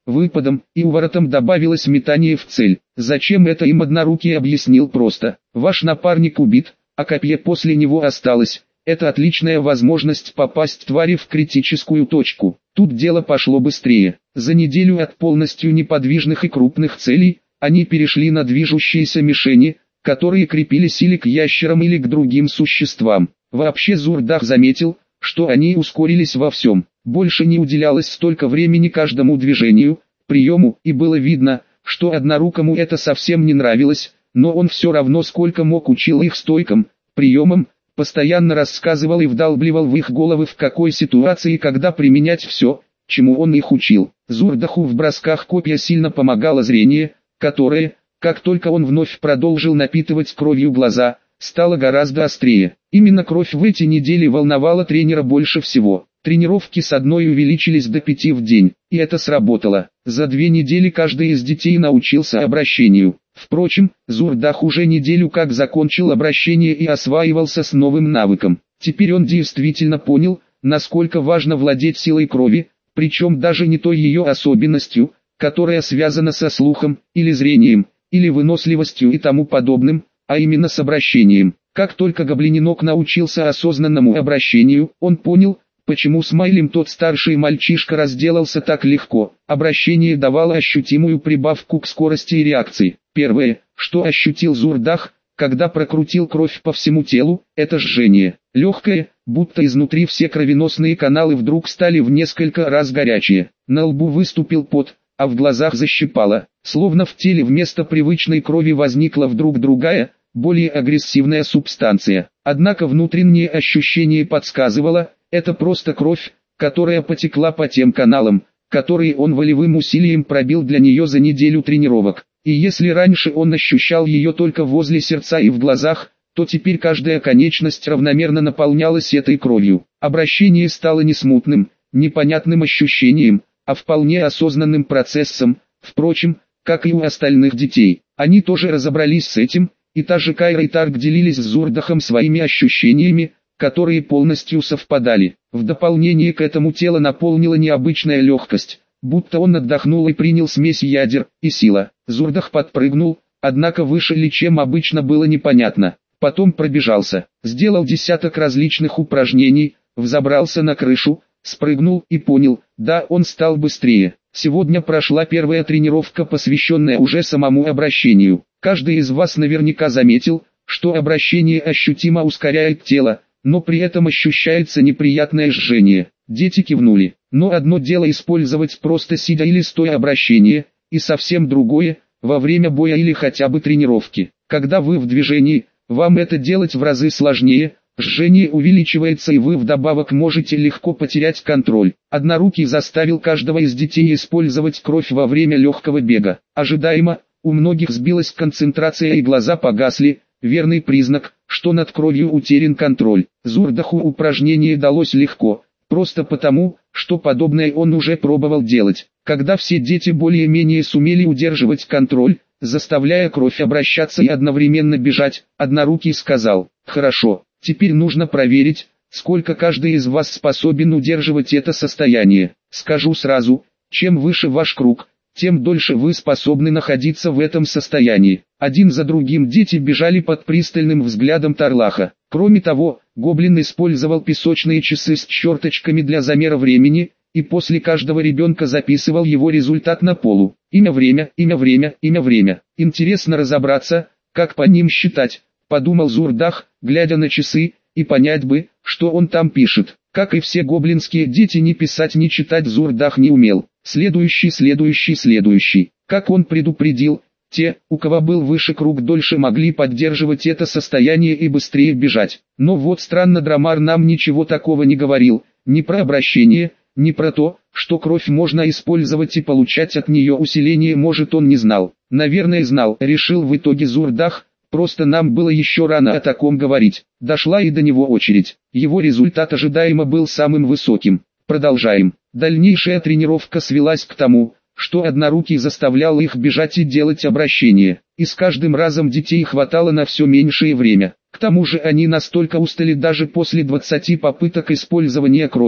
выпадом и уворотом добавилось метание в цель. Зачем это им однорукий объяснил просто. Ваш напарник убит, а копье после него осталось. Это отличная возможность попасть твари в критическую точку. Тут дело пошло быстрее. За неделю от полностью неподвижных и крупных целей, они перешли на движущиеся мишени, которые крепились или к ящерам или к другим существам. Вообще Зурдах заметил, что они ускорились во всем. Больше не уделялось столько времени каждому движению, приему, и было видно, что однорукому это совсем не нравилось, но он все равно сколько мог учил их стойкам, приемам, постоянно рассказывал и вдалбливал в их головы, в какой ситуации и когда применять все, чему он их учил. Зурдаху в бросках копья сильно помогало зрение, которое, как только он вновь продолжил напитывать кровью глаза, стало гораздо острее. Именно кровь в эти недели волновала тренера больше всего. Тренировки с одной увеличились до пяти в день, и это сработало. За две недели каждый из детей научился обращению. Впрочем, Зурдах уже неделю как закончил обращение и осваивался с новым навыком. Теперь он действительно понял, насколько важно владеть силой крови, причем даже не той ее особенностью, которая связана со слухом, или зрением, или выносливостью и тому подобным, а именно с обращением. Как только гоблиненок научился осознанному обращению, он понял, почему с Майлем тот старший мальчишка разделался так легко. Обращение давало ощутимую прибавку к скорости и реакции. Первое, что ощутил Зурдах, когда прокрутил кровь по всему телу, это жжение. Легкое, будто изнутри все кровеносные каналы вдруг стали в несколько раз горячие. На лбу выступил пот, а в глазах защипало. Словно в теле вместо привычной крови возникла вдруг другая, более агрессивная субстанция. Однако внутреннее ощущение подсказывало, это просто кровь, которая потекла по тем каналам, которые он волевым усилием пробил для нее за неделю тренировок. И если раньше он ощущал ее только возле сердца и в глазах, то теперь каждая конечность равномерно наполнялась этой кровью. Обращение стало не смутным, непонятным ощущением, а вполне осознанным процессом, впрочем, как и у остальных детей. Они тоже разобрались с этим, и та же Кайра и Тарк делились с Зурдахом своими ощущениями, которые полностью совпадали. В дополнение к этому тело наполнила необычная легкость, будто он отдохнул и принял смесь ядер и сила. Зурдах подпрыгнул, однако выше ли чем обычно было непонятно. Потом пробежался, сделал десяток различных упражнений, взобрался на крышу, спрыгнул и понял, да, он стал быстрее. Сегодня прошла первая тренировка, посвященная уже самому обращению. Каждый из вас наверняка заметил, что обращение ощутимо ускоряет тело, но при этом ощущается неприятное жжение. Дети кивнули. Но одно дело использовать просто сидя или стоя обращение, и совсем другое, во время боя или хотя бы тренировки. Когда вы в движении, вам это делать в разы сложнее, жжение увеличивается и вы вдобавок можете легко потерять контроль. Однорукий заставил каждого из детей использовать кровь во время легкого бега. Ожидаемо, у многих сбилась концентрация и глаза погасли, верный признак, что над кровью утерян контроль. Зурдаху упражнение далось легко, просто потому, что подобное он уже пробовал делать. Когда все дети более-менее сумели удерживать контроль, заставляя кровь обращаться и одновременно бежать, однорукий сказал: «Хорошо, теперь нужно проверить, сколько каждый из вас способен удерживать это состояние. Скажу сразу, чем выше ваш круг, тем дольше вы способны находиться в этом состоянии». Один за другим дети бежали под пристальным взглядом Тарлаха. Кроме того, гоблин использовал песочные часы с черточками для замера времени, и после каждого ребенка записывал его результат на полу. Имя, время, имя, время, имя, время. Интересно разобраться, как по ним считать, подумал Зурдах, глядя на часы, и понять бы, что он там пишет. Как и все гоблинские дети, ни писать, ни читать Зурдах не умел. Следующий, следующий, следующий. Как он предупредил, те, у кого был выше круг, дольше могли поддерживать это состояние и быстрее бежать. Но вот странно, Драмар нам ничего такого не говорил, ни про обращение, ни про то, что кровь можно использовать и получать от нее усиление, может, он не знал. Наверное, знал, решил в итоге Зурдах, просто нам было еще рано о таком говорить. Дошла и до него очередь. Его результат ожидаемо был самым высоким. Продолжаем. Дальнейшая тренировка свелась к тому, что однорукий заставлял их бежать и делать обращение, и с каждым разом детей хватало на все меньшее время. К тому же они настолько устали даже после двадцати попыток использования крови,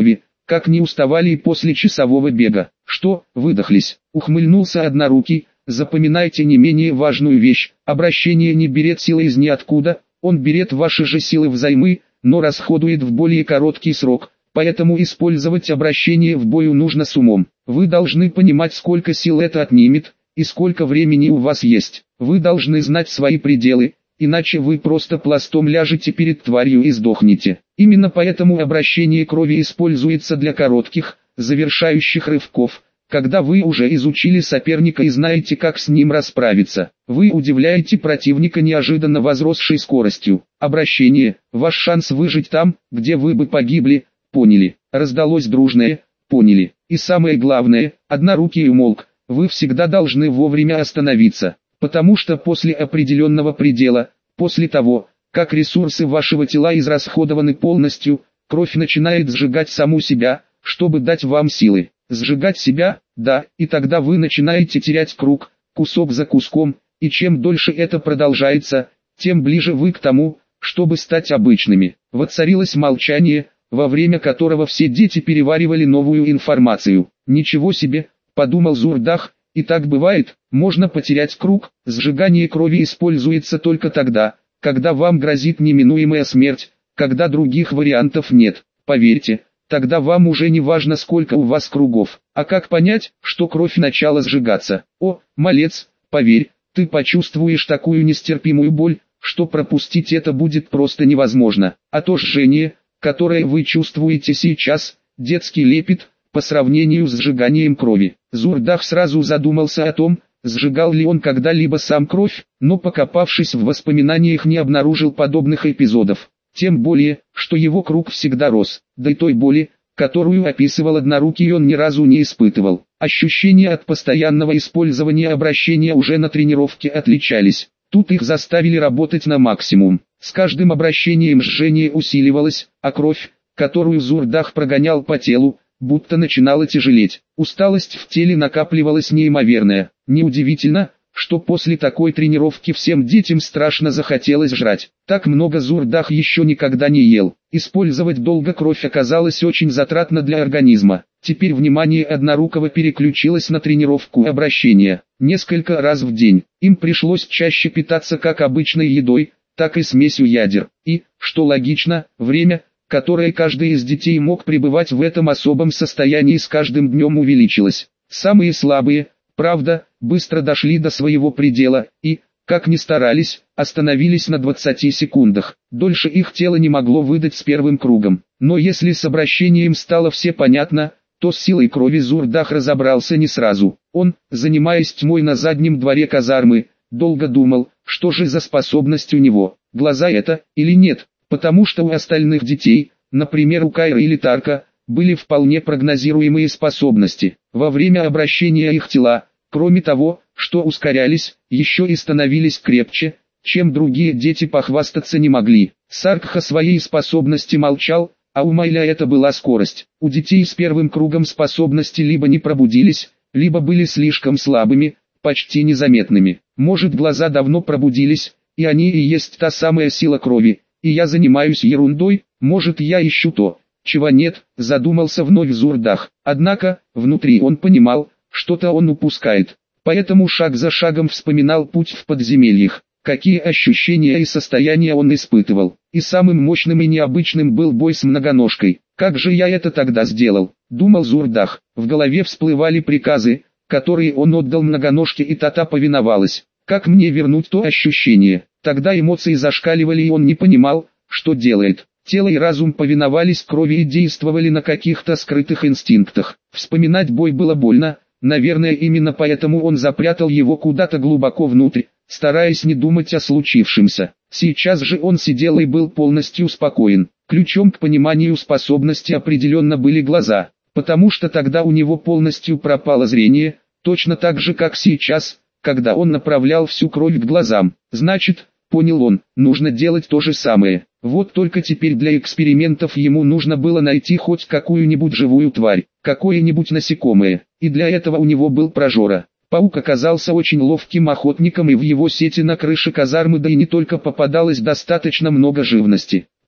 как не уставали и после часового бега. Что, выдохлись? Ухмыльнулся Однорукий. Запоминайте не менее важную вещь. Обращение не берет силы из ниоткуда, он берет ваши же силы взаймы, но расходует в более короткий срок. Поэтому использовать обращение в бою нужно с умом. Вы должны понимать, сколько сил это отнимет, и сколько времени у вас есть. Вы должны знать свои пределы, иначе вы просто пластом ляжете перед тварью и сдохнете. Именно поэтому обращение крови используется для коротких, завершающих рывков, когда вы уже изучили соперника и знаете, как с ним расправиться. Вы удивляете противника неожиданно возросшей скоростью. Обращение – ваш шанс выжить там, где вы бы погибли. Поняли. Раздалось дружное «поняли». И самое главное, Однорукий умолк. Вы всегда должны вовремя остановиться, потому что после определенного предела, после того, как ресурсы вашего тела израсходованы полностью, кровь начинает сжигать саму себя, чтобы дать вам силы. Сжигать себя, да, и тогда вы начинаете терять круг, кусок за куском, и чем дольше это продолжается, тем ближе вы к тому, чтобы стать обычными. Воцарилось молчание, во время которого все дети переваривали новую информацию. «Ничего себе», — подумал Зурдах, — «и так бывает, можно потерять круг, сжигание крови используется только тогда, когда вам грозит неминуемая смерть, когда других вариантов нет, поверьте, тогда вам уже не важно, сколько у вас кругов. А как понять, что кровь начала сжигаться? О, малец, поверь, ты почувствуешь такую нестерпимую боль, что пропустить это будет просто невозможно. А то жжение, которое вы чувствуете сейчас, детский лепет, по сравнению с сжиганием крови». Зурдах сразу задумался о том, сжигал ли он когда-либо сам кровь, но покопавшись в воспоминаниях не обнаружил подобных эпизодов. Тем более, что его круг всегда рос, да и той боли, которую описывал Однорукий, он ни разу не испытывал. Ощущения от постоянного использования обращения уже на тренировке отличались. Тут их заставили работать на максимум. С каждым обращением жжение усиливалось, а кровь, которую Зурдах прогонял по телу, будто начинала тяжелеть. Усталость в теле накапливалась неимоверная. Неудивительно, что после такой тренировки всем детям страшно захотелось жрать. Так много Зурдах еще никогда не ел. Использовать долго кровь оказалось очень затратно для организма. Теперь внимание Однорукого переключилось на тренировку обращения. Несколько раз в день. Им пришлось чаще питаться как обычной едой, так и смесью ядер. И, что логично, время, которое каждый из детей мог пребывать в этом особом состоянии, с каждым днем увеличилось. Самые слабые, правда, быстро дошли до своего предела и, как ни старались, остановились на двадцати секундах. Дольше их тело не могло выдать с первым кругом. Но если с обращением стало все понятно, то с силой крови Зурдах разобрался не сразу. Он, занимаясь тьмой на заднем дворе казармы, долго думал, что же за способность у него, глаза это или нет, потому что у остальных детей, например у Кайра или Тарка, были вполне прогнозируемые способности. Во время обращения их тела, кроме того, что ускорялись, еще и становились крепче, чем другие дети похвастаться не могли. Саркха своей способности молчал, а у Майля это была скорость. У детей с первым кругом способности либо не пробудились, либо были слишком слабыми, почти незаметными. Может, глаза давно пробудились, и они и есть та самая сила крови, и я занимаюсь ерундой, может, я ищу то, чего нет, задумался вновь Зурдах. Однако, внутри он понимал, что-то он упускает. Поэтому шаг за шагом вспоминал путь в подземельях, какие ощущения и состояния он испытывал. И самым мощным и необычным был бой с многоножкой. Как же я это тогда сделал, думал Зурдах. В голове всплывали приказы, которые он отдал многоножке, и та повиновалась. Как мне вернуть то ощущение? Тогда эмоции зашкаливали, и он не понимал, что делает. Тело и разум повиновались крови и действовали на каких-то скрытых инстинктах. Вспоминать бой было больно, наверное, именно поэтому он запрятал его куда-то глубоко внутрь, стараясь не думать о случившемся. Сейчас же он сидел и был полностью спокоен. Ключом к пониманию способности определенно были глаза, потому что тогда у него полностью пропало зрение, точно так же как сейчас, когда он направлял всю кровь к глазам. Значит, понял он, нужно делать то же самое. Вот только теперь для экспериментов ему нужно было найти хоть какую-нибудь живую тварь, какое-нибудь насекомое, и для этого у него был прожора. Паук оказался очень ловким охотником, и в его сети на крыше казармы, да и не только, попадалось достаточно много живности.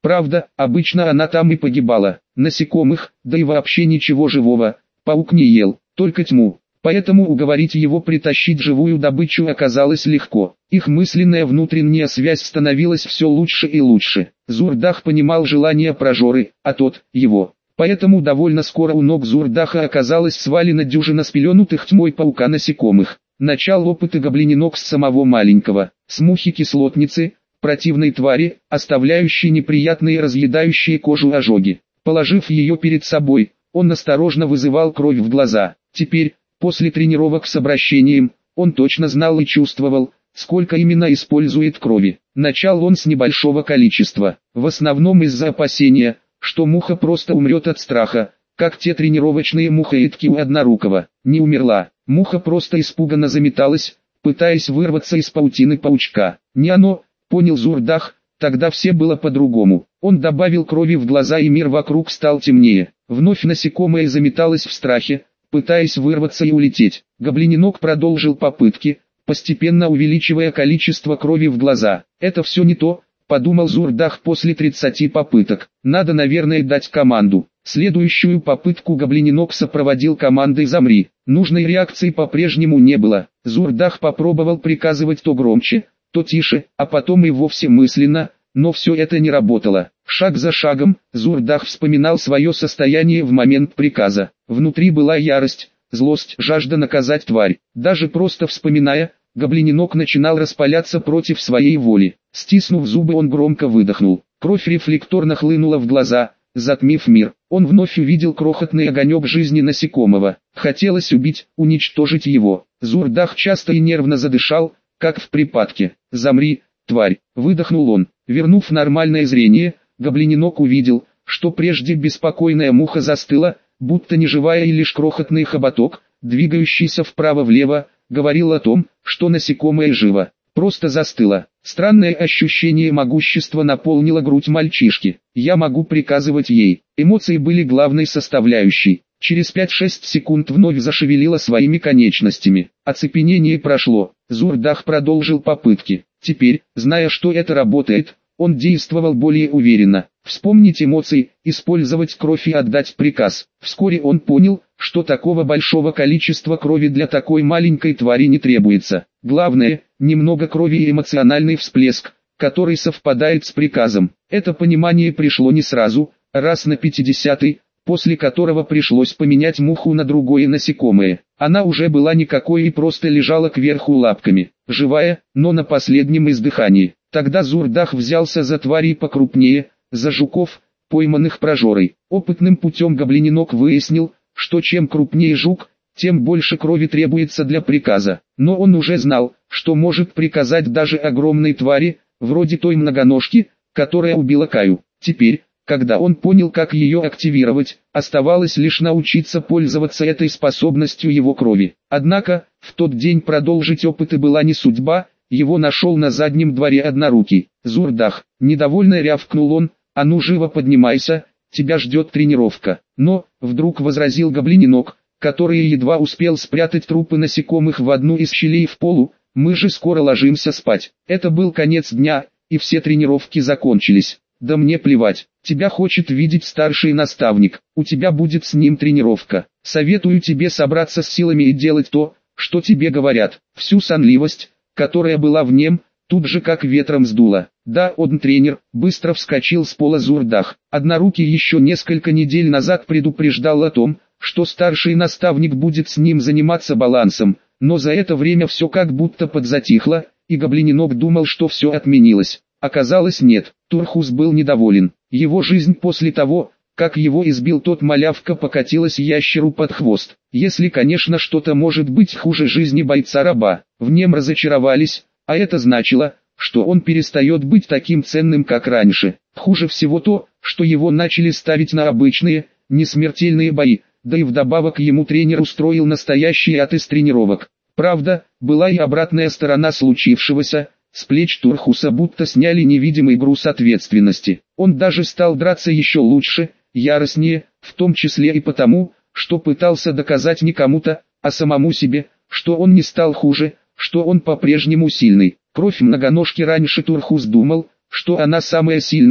Правда, обычно она там и погибала. Насекомых, да и вообще ничего живого, паук не ел, только тьму. Поэтому уговорить его притащить живую добычу оказалось легко. Их мысленная внутренняя связь становилась все лучше и лучше. Зурдах понимал желание прожоры, а тот – его. Поэтому довольно скоро у ног Зурдаха оказалась свалена дюжина спеленутых тьмой паука насекомых. Начал опыты гоблининок с самого маленького, с мухи-кислотницы, противной твари, оставляющей неприятные разъедающие кожу ожоги. Положив ее перед собой, он осторожно вызывал кровь в глаза. Теперь, после тренировок с обращением, он точно знал и чувствовал, сколько именно использует крови. Начал он с небольшого количества, в основном из-за опасения, что муха просто умрет от страха, как те тренировочные мухоедки у Однорукого. Не умерла, муха просто испуганно заметалась, пытаясь вырваться из паутины паучка. Не оно, понял Зурдах, тогда все было по-другому. Он добавил крови в глаза, и мир вокруг стал темнее. Вновь насекомое заметалось в страхе, пытаясь вырваться и улететь. Гоблининок продолжил попытки, постепенно увеличивая количество крови в глаза. Это все не то, подумал Зурдах после тридцати попыток. Надо, наверное, дать команду. Следующую попытку гоблининок сопроводил командой «Замри». Нужной реакции по-прежнему не было. Зурдах попробовал приказывать то громче, то тише, а потом и вовсе мысленно, но все это не работало. Шаг за шагом, Зурдах вспоминал свое состояние в момент приказа. Внутри была ярость, злость, жажда наказать тварь. Даже просто вспоминая, гоблининок начинал распаляться против своей воли. Стиснув зубы, он громко выдохнул. Кровь рефлекторно хлынула в глаза, затмив мир. Он вновь увидел крохотный огонек жизни насекомого. Хотелось убить, уничтожить его. Зурдах часто и нервно задышал, как в припадке. «Замри, тварь!» — выдохнул он. Вернув нормальное зрение, гоблининок увидел, что прежде беспокойная муха застыла, будто неживая, и лишь крохотный хоботок, двигающийся вправо-влево, говорил о том, что насекомое живо. Просто застыло. Странное ощущение могущества наполнило грудь мальчишки. «Я могу приказывать ей». Эмоции были главной составляющей. Через пять-шесть секунд вновь зашевелила своими конечностями. Оцепенение прошло. Зурдах продолжил попытки. Теперь, зная, что это работает, он действовал более уверенно. Вспомнить эмоции, использовать кровь и отдать приказ. Вскоре он понял, что такого большого количества крови для такой маленькой твари не требуется. Главное, немного крови и эмоциональный всплеск, который совпадает с приказом. Это понимание пришло не сразу, раз на пятидесятый, после которого пришлось поменять муху на другое насекомое. Она уже была никакой и просто лежала кверху лапками, живая, но на последнем издыхании. Тогда Зурдах взялся за тварей покрупнее, за жуков, пойманных прожорой. Опытным путем гоблининок выяснил, что чем крупнее жук, тем больше крови требуется для приказа. Но он уже знал, что может приказать даже огромной твари, вроде той многоножки, которая убила Каю. Теперь, когда он понял, как ее активировать, оставалось лишь научиться пользоваться этой способностью его крови. Однако, в тот день продолжить опыты была не судьба, его нашел на заднем дворе Однорукий. «Зурдах!» — недовольно рявкнул он, «а ну живо поднимайся, тебя ждет тренировка». Но, вдруг возразил гоблининок, который едва успел спрятать трупы насекомых в одну из щелей в полу, «мы же скоро ложимся спать». Это был конец дня, и все тренировки закончились. «Да мне плевать, тебя хочет видеть старший наставник, у тебя будет с ним тренировка. Советую тебе собраться с силами и делать то, что тебе говорят». Всю сонливость, которая была в нем, тут же как ветром сдуло. «Да, он тренер», — быстро вскочил с пола Зурдах. Однорукий еще несколько недель назад предупреждал о том, что старший наставник будет с ним заниматься балансом, но за это время все как будто подзатихло, и гоблининок думал, что все отменилось. Оказалось, нет. Турхус был недоволен. Его жизнь после того, как его избил тот малявка, покатилась ящеру под хвост. Если, конечно, что-то может быть хуже жизни бойца-раба. В нем разочаровались, а это значило, что он перестает быть таким ценным, как раньше. Хуже всего то, что его начали ставить на обычные, несмертельные бои, да и вдобавок ему тренер устроил настоящий ад из тренировок. Правда, была и обратная сторона случившегося. С плеч Турхуса будто сняли невидимый груз ответственности. Он даже стал драться еще лучше, яростнее, в том числе и потому, что пытался доказать не кому-то, а самому себе, что он не стал хуже, что он по-прежнему сильный. Кровь многоножки раньше Турхус думал, что она самая сильная,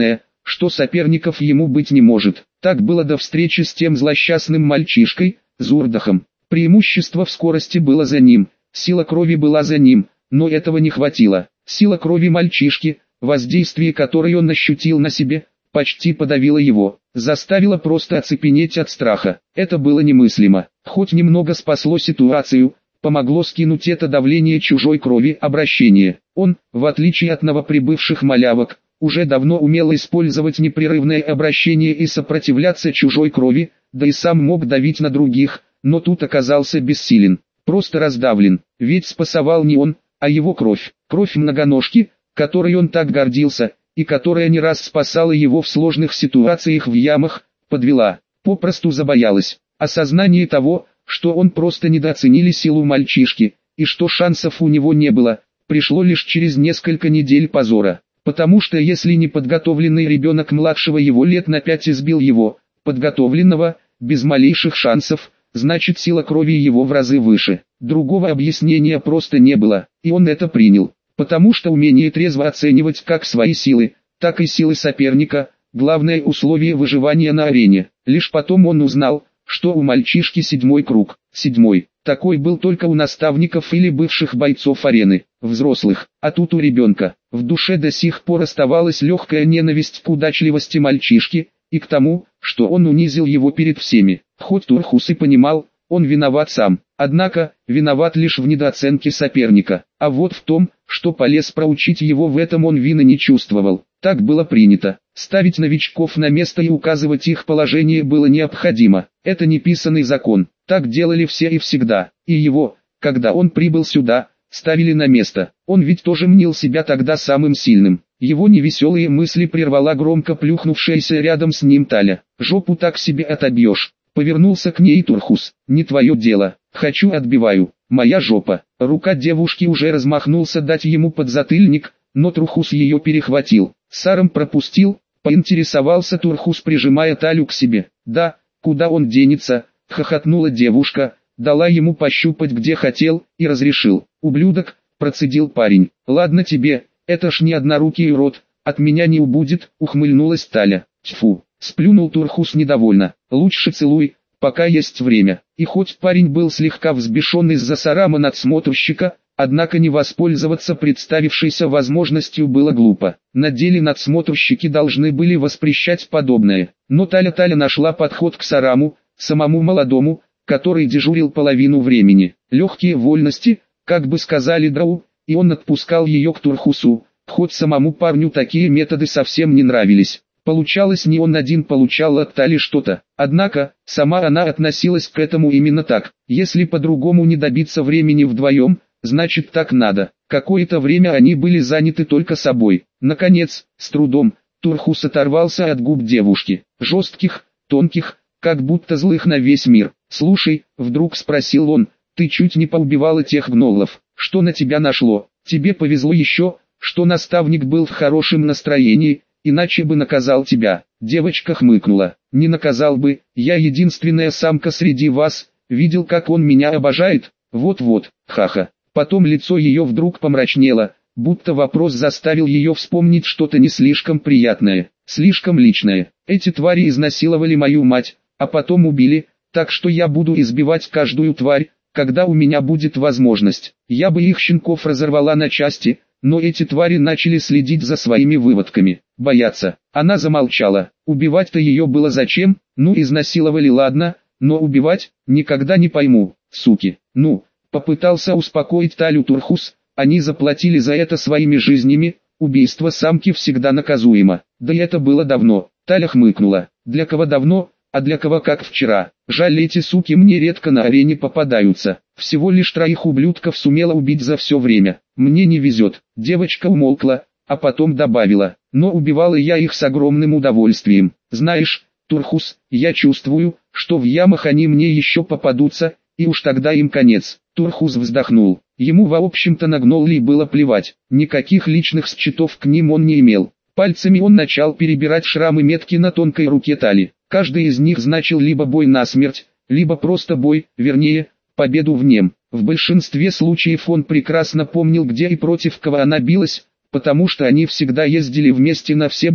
что соперников ему быть не может. Так было до встречи с тем злосчастным мальчишкой, Зурдахом. Преимущество в скорости было за ним, сила крови была за ним, но этого не хватило. Сила крови мальчишки, воздействие которой он ощутил на себе, почти подавила его, заставила просто оцепенеть от страха. Это было немыслимо. Хоть немного спасло ситуацию, помогло скинуть это давление чужой крови, обращение. Он, в отличие от новоприбывших малявок, уже давно умел использовать непрерывное обращение и сопротивляться чужой крови, да и сам мог давить на других, но тут оказался бессилен, просто раздавлен, ведь спасовал не он, а его кровь. Кровь многоножки, которой он так гордился, и которая не раз спасала его в сложных ситуациях в ямах, подвела, попросту забоялась. Осознание того, что он просто недооценили силу мальчишки, и что шансов у него не было, пришло лишь через несколько недель позора. Потому что если неподготовленный ребенок младшего его лет на пять избил его, подготовленного, без малейших шансов, значит сила крови его в разы выше. Другого объяснения просто не было, и он это принял. Потому что умение трезво оценивать как свои силы, так и силы соперника – главное условие выживания на арене. Лишь потом он узнал, что у мальчишки седьмой круг. Седьмой. Такой был только у наставников или бывших бойцов арены, взрослых, а тут у ребенка. В душе до сих пор оставалась легкая ненависть к удачливости мальчишки, и к тому, что он унизил его перед всеми. Хоть Турхус и понимал, он виноват сам, однако, виноват лишь в недооценке соперника, а вот в том, что полез проучить его, в этом он вины не чувствовал. Так было принято. Ставить новичков на место и указывать их положение было необходимо. Это неписанный закон. Так делали все и всегда. И его, когда он прибыл сюда, ставили на место. Он ведь тоже мнил себя тогда самым сильным. Его невеселые мысли прервала громко плюхнувшаяся рядом с ним Таля. «Жопу так себе отобьешь». Повернулся к ней Турхус. «Не твое дело. Хочу — отбиваю. Моя жопа». Рука девушки уже размахнулся дать ему подзатыльник, но Турхус ее перехватил. Саром пропустил, поинтересовался Турхус, прижимая Талю к себе. «Да, куда он денется?» — хохотнула девушка, дала ему пощупать где хотел, и разрешил. «Ублюдок», — процедил парень. «Ладно тебе, это ж не однорукий урод, от меня не убудет», — ухмыльнулась Таля. «Тьфу», — сплюнул Турхус недовольно. «Лучше целуй, пока есть время». И хоть парень был слегка взбешен из-за Сарама надсмотрщика, однако не воспользоваться представившейся возможностью было глупо. На деле надсмотрщики должны были воспрещать подобное. Но Таля-Таля нашла подход к Сараму, самому молодому, который дежурил половину времени. Легкие вольности, как бы сказали Драу, и он отпускал ее к Турхусу, хоть самому парню такие методы совсем не нравились. Получалось, не он один получал от Тали что-то. Однако, сама она относилась к этому именно так. Если по-другому не добиться времени вдвоем, значит так надо. Какое-то время они были заняты только собой. Наконец, с трудом, Турхус оторвался от губ девушки. Жестких, тонких, как будто злых на весь мир. «Слушай», — вдруг спросил он, — «ты чуть не поубивала тех гнолов. Что на тебя нашло? Тебе повезло еще, что наставник был в хорошем настроении, иначе бы наказал тебя». Девочка хмыкнула. «Не наказал бы, я единственная самка среди вас, видел, как он меня обожает? Вот-вот, ха-ха». Потом лицо ее вдруг помрачнело, будто вопрос заставил ее вспомнить что-то не слишком приятное, слишком личное. «Эти твари изнасиловали мою мать, а потом убили, так что я буду избивать каждую тварь, когда у меня будет возможность. Я бы их щенков разорвала на части, но эти твари начали следить за своими выводками, бояться». Она замолчала. Убивать-то ее было зачем? Ну, изнасиловали, ладно, но убивать никогда не пойму, суки. Ну, попытался успокоить Талю Турхус, они заплатили за это своими жизнями, убийство самки всегда наказуемо. Да и это было давно. Таля хмыкнула. Для кого давно, а для кого как вчера. Жаль, эти суки мне редко на арене попадаются. Всего лишь троих ублюдков сумела убить за все время. Мне не везет. Девочка умолкла, а потом добавила. Но убивала я их с огромным удовольствием. Знаешь, Турхус, я чувствую, что в ямах они мне еще попадутся, и уж тогда им конец. Турхус вздохнул. Ему в общем-то на гноллей было плевать. Никаких личных счетов к ним он не имел. Пальцами он начал перебирать шрамы метки на тонкой руке Тали. Каждый из них значил либо бой насмерть, либо просто бой, вернее, победу в нем. В большинстве случаев он прекрасно помнил, где и против кого она билась, потому что они всегда ездили вместе на все бои.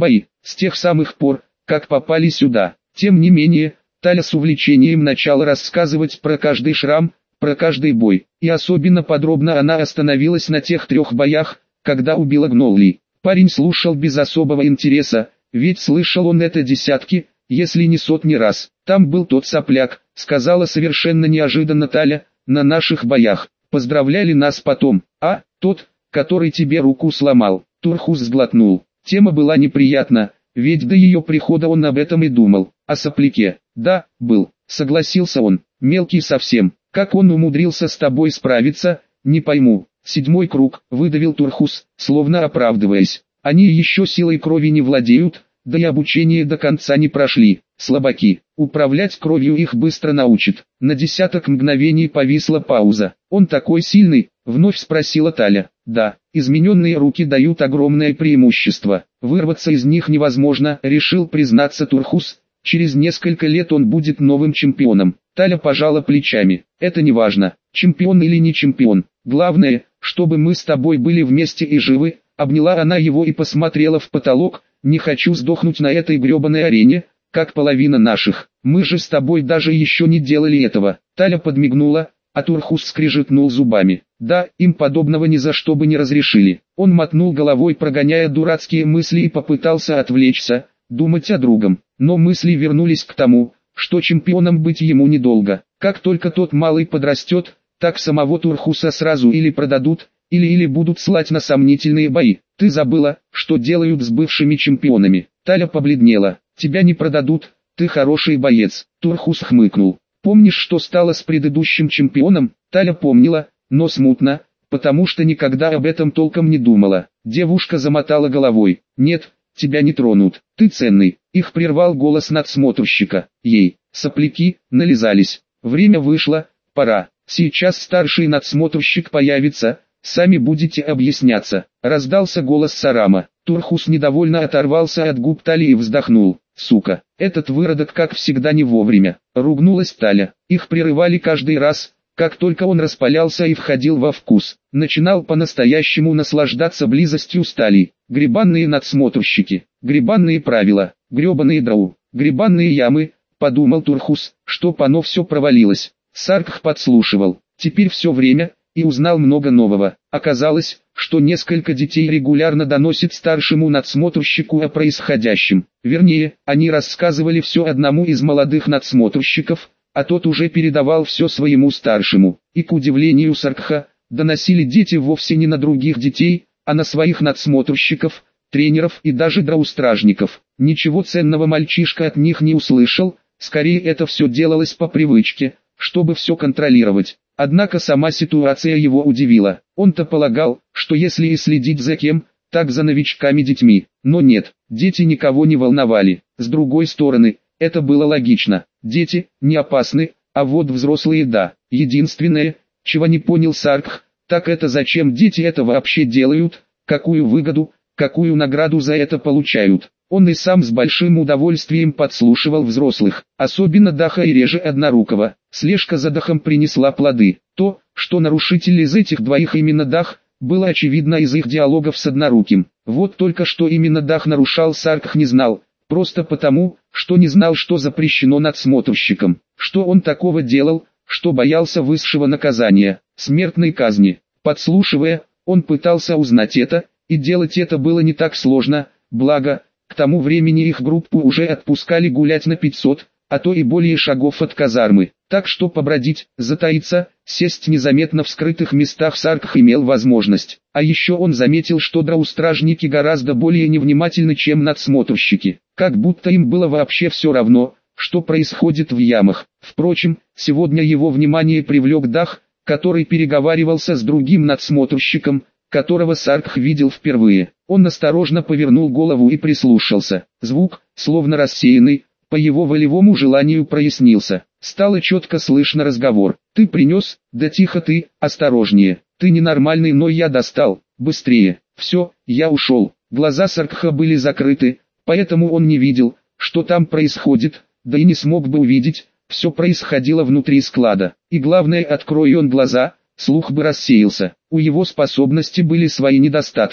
с тех самых пор, как попали сюда. Тем не менее, Таля с увлечением начала рассказывать про каждый шрам, про каждый бой, и особенно подробно она остановилась на тех трех боях, когда убила Гнолли. Парень слушал без особого интереса, ведь слышал он это десятки, если не сотни раз. Там был тот сопляк, сказала совершенно неожиданно Таля, на наших боях. Поздравляли нас потом, а, тот, который тебе руку сломал. Турхус сглотнул. Тема была неприятна, ведь до ее прихода он об этом и думал. О сопляке. Да, был, согласился он, мелкий совсем. Как он умудрился с тобой справиться, не пойму. Седьмой круг, выдавил Турхус, словно оправдываясь. Они еще силой крови не владеют, да и обучение до конца не прошли. Слабаки, управлять кровью их быстро научат. На десяток мгновений повисла пауза. Он такой сильный, вновь спросила Таля. Да, измененные руки дают огромное преимущество. Вырваться из них невозможно, решил признаться Турхус. Через несколько лет он будет новым чемпионом. Таля пожала плечами. Это не важно, чемпион или не чемпион. Главное, чтобы мы с тобой были вместе и живы. Обняла она его и посмотрела в потолок. Не хочу сдохнуть на этой гребаной арене, как половина наших. Мы же с тобой даже еще не делали этого. Таля подмигнула, а Турхус скрежетнул зубами. Да, им подобного ни за что бы не разрешили. Он мотнул головой, прогоняя дурацкие мысли, и попытался отвлечься, думать о другом. Но мысли вернулись к тому, что чемпионом быть ему недолго. Как только тот малый подрастет, так самого Турхуса сразу или продадут, или или будут слать на сомнительные бои. Ты забыла, что делают с бывшими чемпионами. Таля побледнела. Тебя не продадут, ты хороший боец. Турхус хмыкнул. Помнишь, что стало с предыдущим чемпионом? Таля помнила, но смутно, потому что никогда об этом толком не думала. Девушка замотала головой. Нет, тебя не тронут. Ты ценный. Их прервал голос надсмотрщика. Ей, сопляки, нализались. Время вышло, пора. Сейчас старший надсмотрщик появится. Сами будете объясняться. Раздался голос Сарама. Турхус недовольно оторвался от губ Тали и вздохнул. Сука, этот выродок как всегда не вовремя. Ругнулась Таля. Их прерывали каждый раз, как только он распалялся и входил во вкус. Начинал по-настоящему наслаждаться близостью с Талией. Гребанные надсмотрщики, гребанные правила, гребаные драу, гребанные ямы, подумал Турхус, чтоб оно все провалилось. Саркх подслушивал. Теперь все время, и узнал много нового. Оказалось, что несколько детей регулярно доносят старшему надсмотрщику о происходящем. Вернее, они рассказывали все одному из молодых надсмотрщиков, а тот уже передавал все своему старшему. И к удивлению Саркха, доносили дети вовсе не на других детей, а на своих надсмотрщиков, тренеров и даже драустражников. Ничего ценного мальчишка от них не услышал, скорее это все делалось по привычке, чтобы все контролировать. Однако сама ситуация его удивила. Он-то полагал, что если и следить за кем, так за новичками-детьми. Но нет, дети никого не волновали. С другой стороны, это было логично. Дети не опасны, а вот взрослые да. Единственное, чего не понял Саркх, так это зачем дети это вообще делают, какую выгоду, какую награду за это получают. Он и сам с большим удовольствием подслушивал взрослых, особенно Даха и реже Однорукого. Слежка за Дахом принесла плоды. То, что нарушитель из этих двоих именно Дах, было очевидно из их диалогов с Одноруким. Вот только что именно Дах нарушал, Саркх не знал, просто потому, что не знал, что запрещено надсмотрщикам. Что он такого делал, что боялся высшего наказания, смертной казни. Подслушивая, он пытался узнать это, и делать это было не так сложно, благо, к тому времени их группу уже отпускали гулять на пятьсот, а то и более шагов от казармы. Так что побродить, затаиться, сесть незаметно в скрытых местах Саркх имел возможность. А еще он заметил, что драустражники гораздо более невнимательны, чем надсмотрщики. Как будто им было вообще все равно, что происходит в ямах. Впрочем, сегодня его внимание привлек Дах, который переговаривался с другим надсмотрщиком, которого Саркх видел впервые. Он осторожно повернул голову и прислушался. Звук, словно рассеянный, по его волевому желанию прояснился. Стало четко слышно разговор. «Ты принес? Да тихо ты, осторожнее. Ты ненормальный, но я достал. Быстрее. Все, я ушел». Глаза Саркха были закрыты, поэтому он не видел, что там происходит, да и не смог бы увидеть, все происходило внутри склада. И главное, открой он глаза, слух бы рассеялся. У его способности были свои недостатки.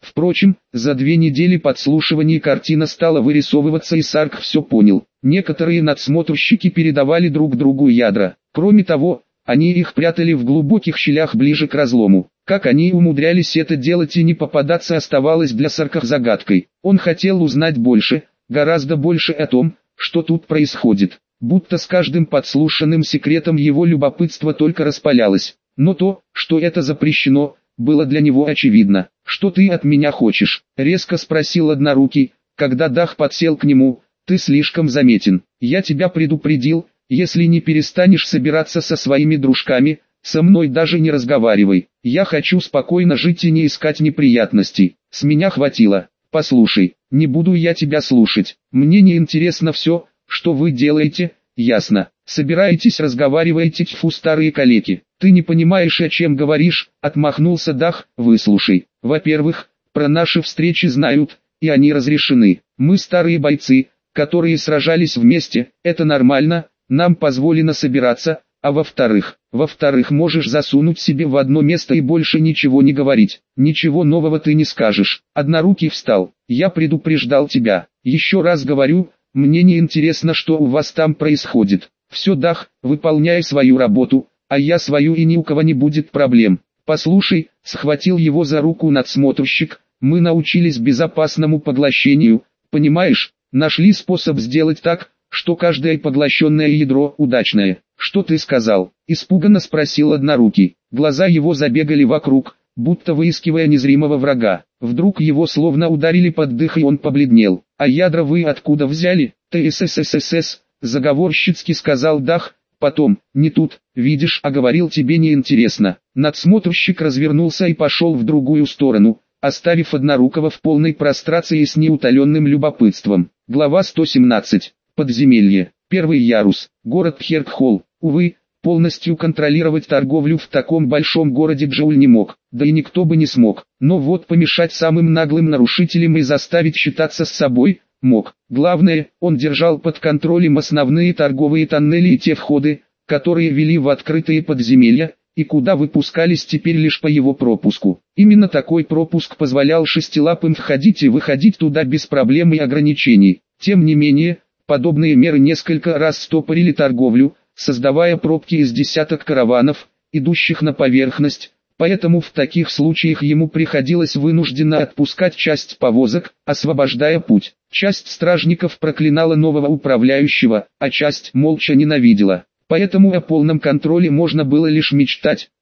Впрочем, за две недели подслушиваний картина стала вырисовываться, и Сарк все понял. Некоторые надсмотрщики передавали друг другу ядра. Кроме того, они их прятали в глубоких щелях ближе к разлому. Как они умудрялись это делать и не попадаться, оставалось для Сарка загадкой. Он хотел узнать больше, гораздо больше о том, что тут происходит. Будто с каждым подслушанным секретом его любопытство только распалялось. Но то, что это запрещено, было для него очевидно. «Что ты от меня хочешь?» — резко спросил Однорукий, когда Дах подсел к нему. «Ты слишком заметен. Я тебя предупредил, если не перестанешь собираться со своими дружками, со мной даже не разговаривай. Я хочу спокойно жить и не искать неприятностей. С меня хватило. Послушай, не буду я тебя слушать. Мне не интересно все, что вы делаете, ясно? Собираетесь, разговариваете, тьфу, старые калеки. Ты не понимаешь, о чем говоришь», — отмахнулся Дах. «Выслушай. Во-первых, про наши встречи знают, и они разрешены. Мы старые бойцы, которые сражались вместе, это нормально, нам позволено собираться. А во-вторых, во-вторых, можешь засунуть себе в одно место и больше ничего не говорить. Ничего нового ты не скажешь». Однорукий встал. «Я предупреждал тебя. Еще раз говорю, мне не интересно, что у вас там происходит. Все, Дах, выполняй свою работу, а я свою, и ни у кого не будет проблем. Послушай», — схватил его за руку надсмотрщик, «мы научились безопасному поглощению, понимаешь, нашли способ сделать так, что каждое поглощенное ядро удачное». «Что ты сказал?» — испуганно спросил Однорукий. Глаза его забегали вокруг, будто выискивая незримого врага. Вдруг его словно ударили под дых, и он побледнел. «А ядра вы откуда взяли?» «ТСССС», — заговорщицки сказал Дах. «Потом, не тут, видишь, а говорил, тебе не интересно». Надсмотрщик развернулся и пошел в другую сторону, оставив Однорукого в полной прострации с неутоленным любопытством. Глава сто семнадцать. Подземелье. Первый ярус. Город Пхеркхолл. Увы, полностью контролировать торговлю в таком большом городе Джоуль не мог, да и никто бы не смог. Но вот помешать самым наглым нарушителям и заставить считаться с собой мог. Главное, он держал под контролем основные торговые тоннели и те входы, которые вели в открытые подземелья, и куда выпускались теперь лишь по его пропуску. Именно такой пропуск позволял шестилапым входить и выходить туда без проблем и ограничений. Тем не менее, подобные меры несколько раз стопорили торговлю, создавая пробки из десяток караванов, идущих на поверхность, поэтому в таких случаях ему приходилось вынужденно отпускать часть повозок, освобождая путь. Часть стражников проклинала нового управляющего, а часть молча ненавидела. Поэтому о полном контроле можно было лишь мечтать.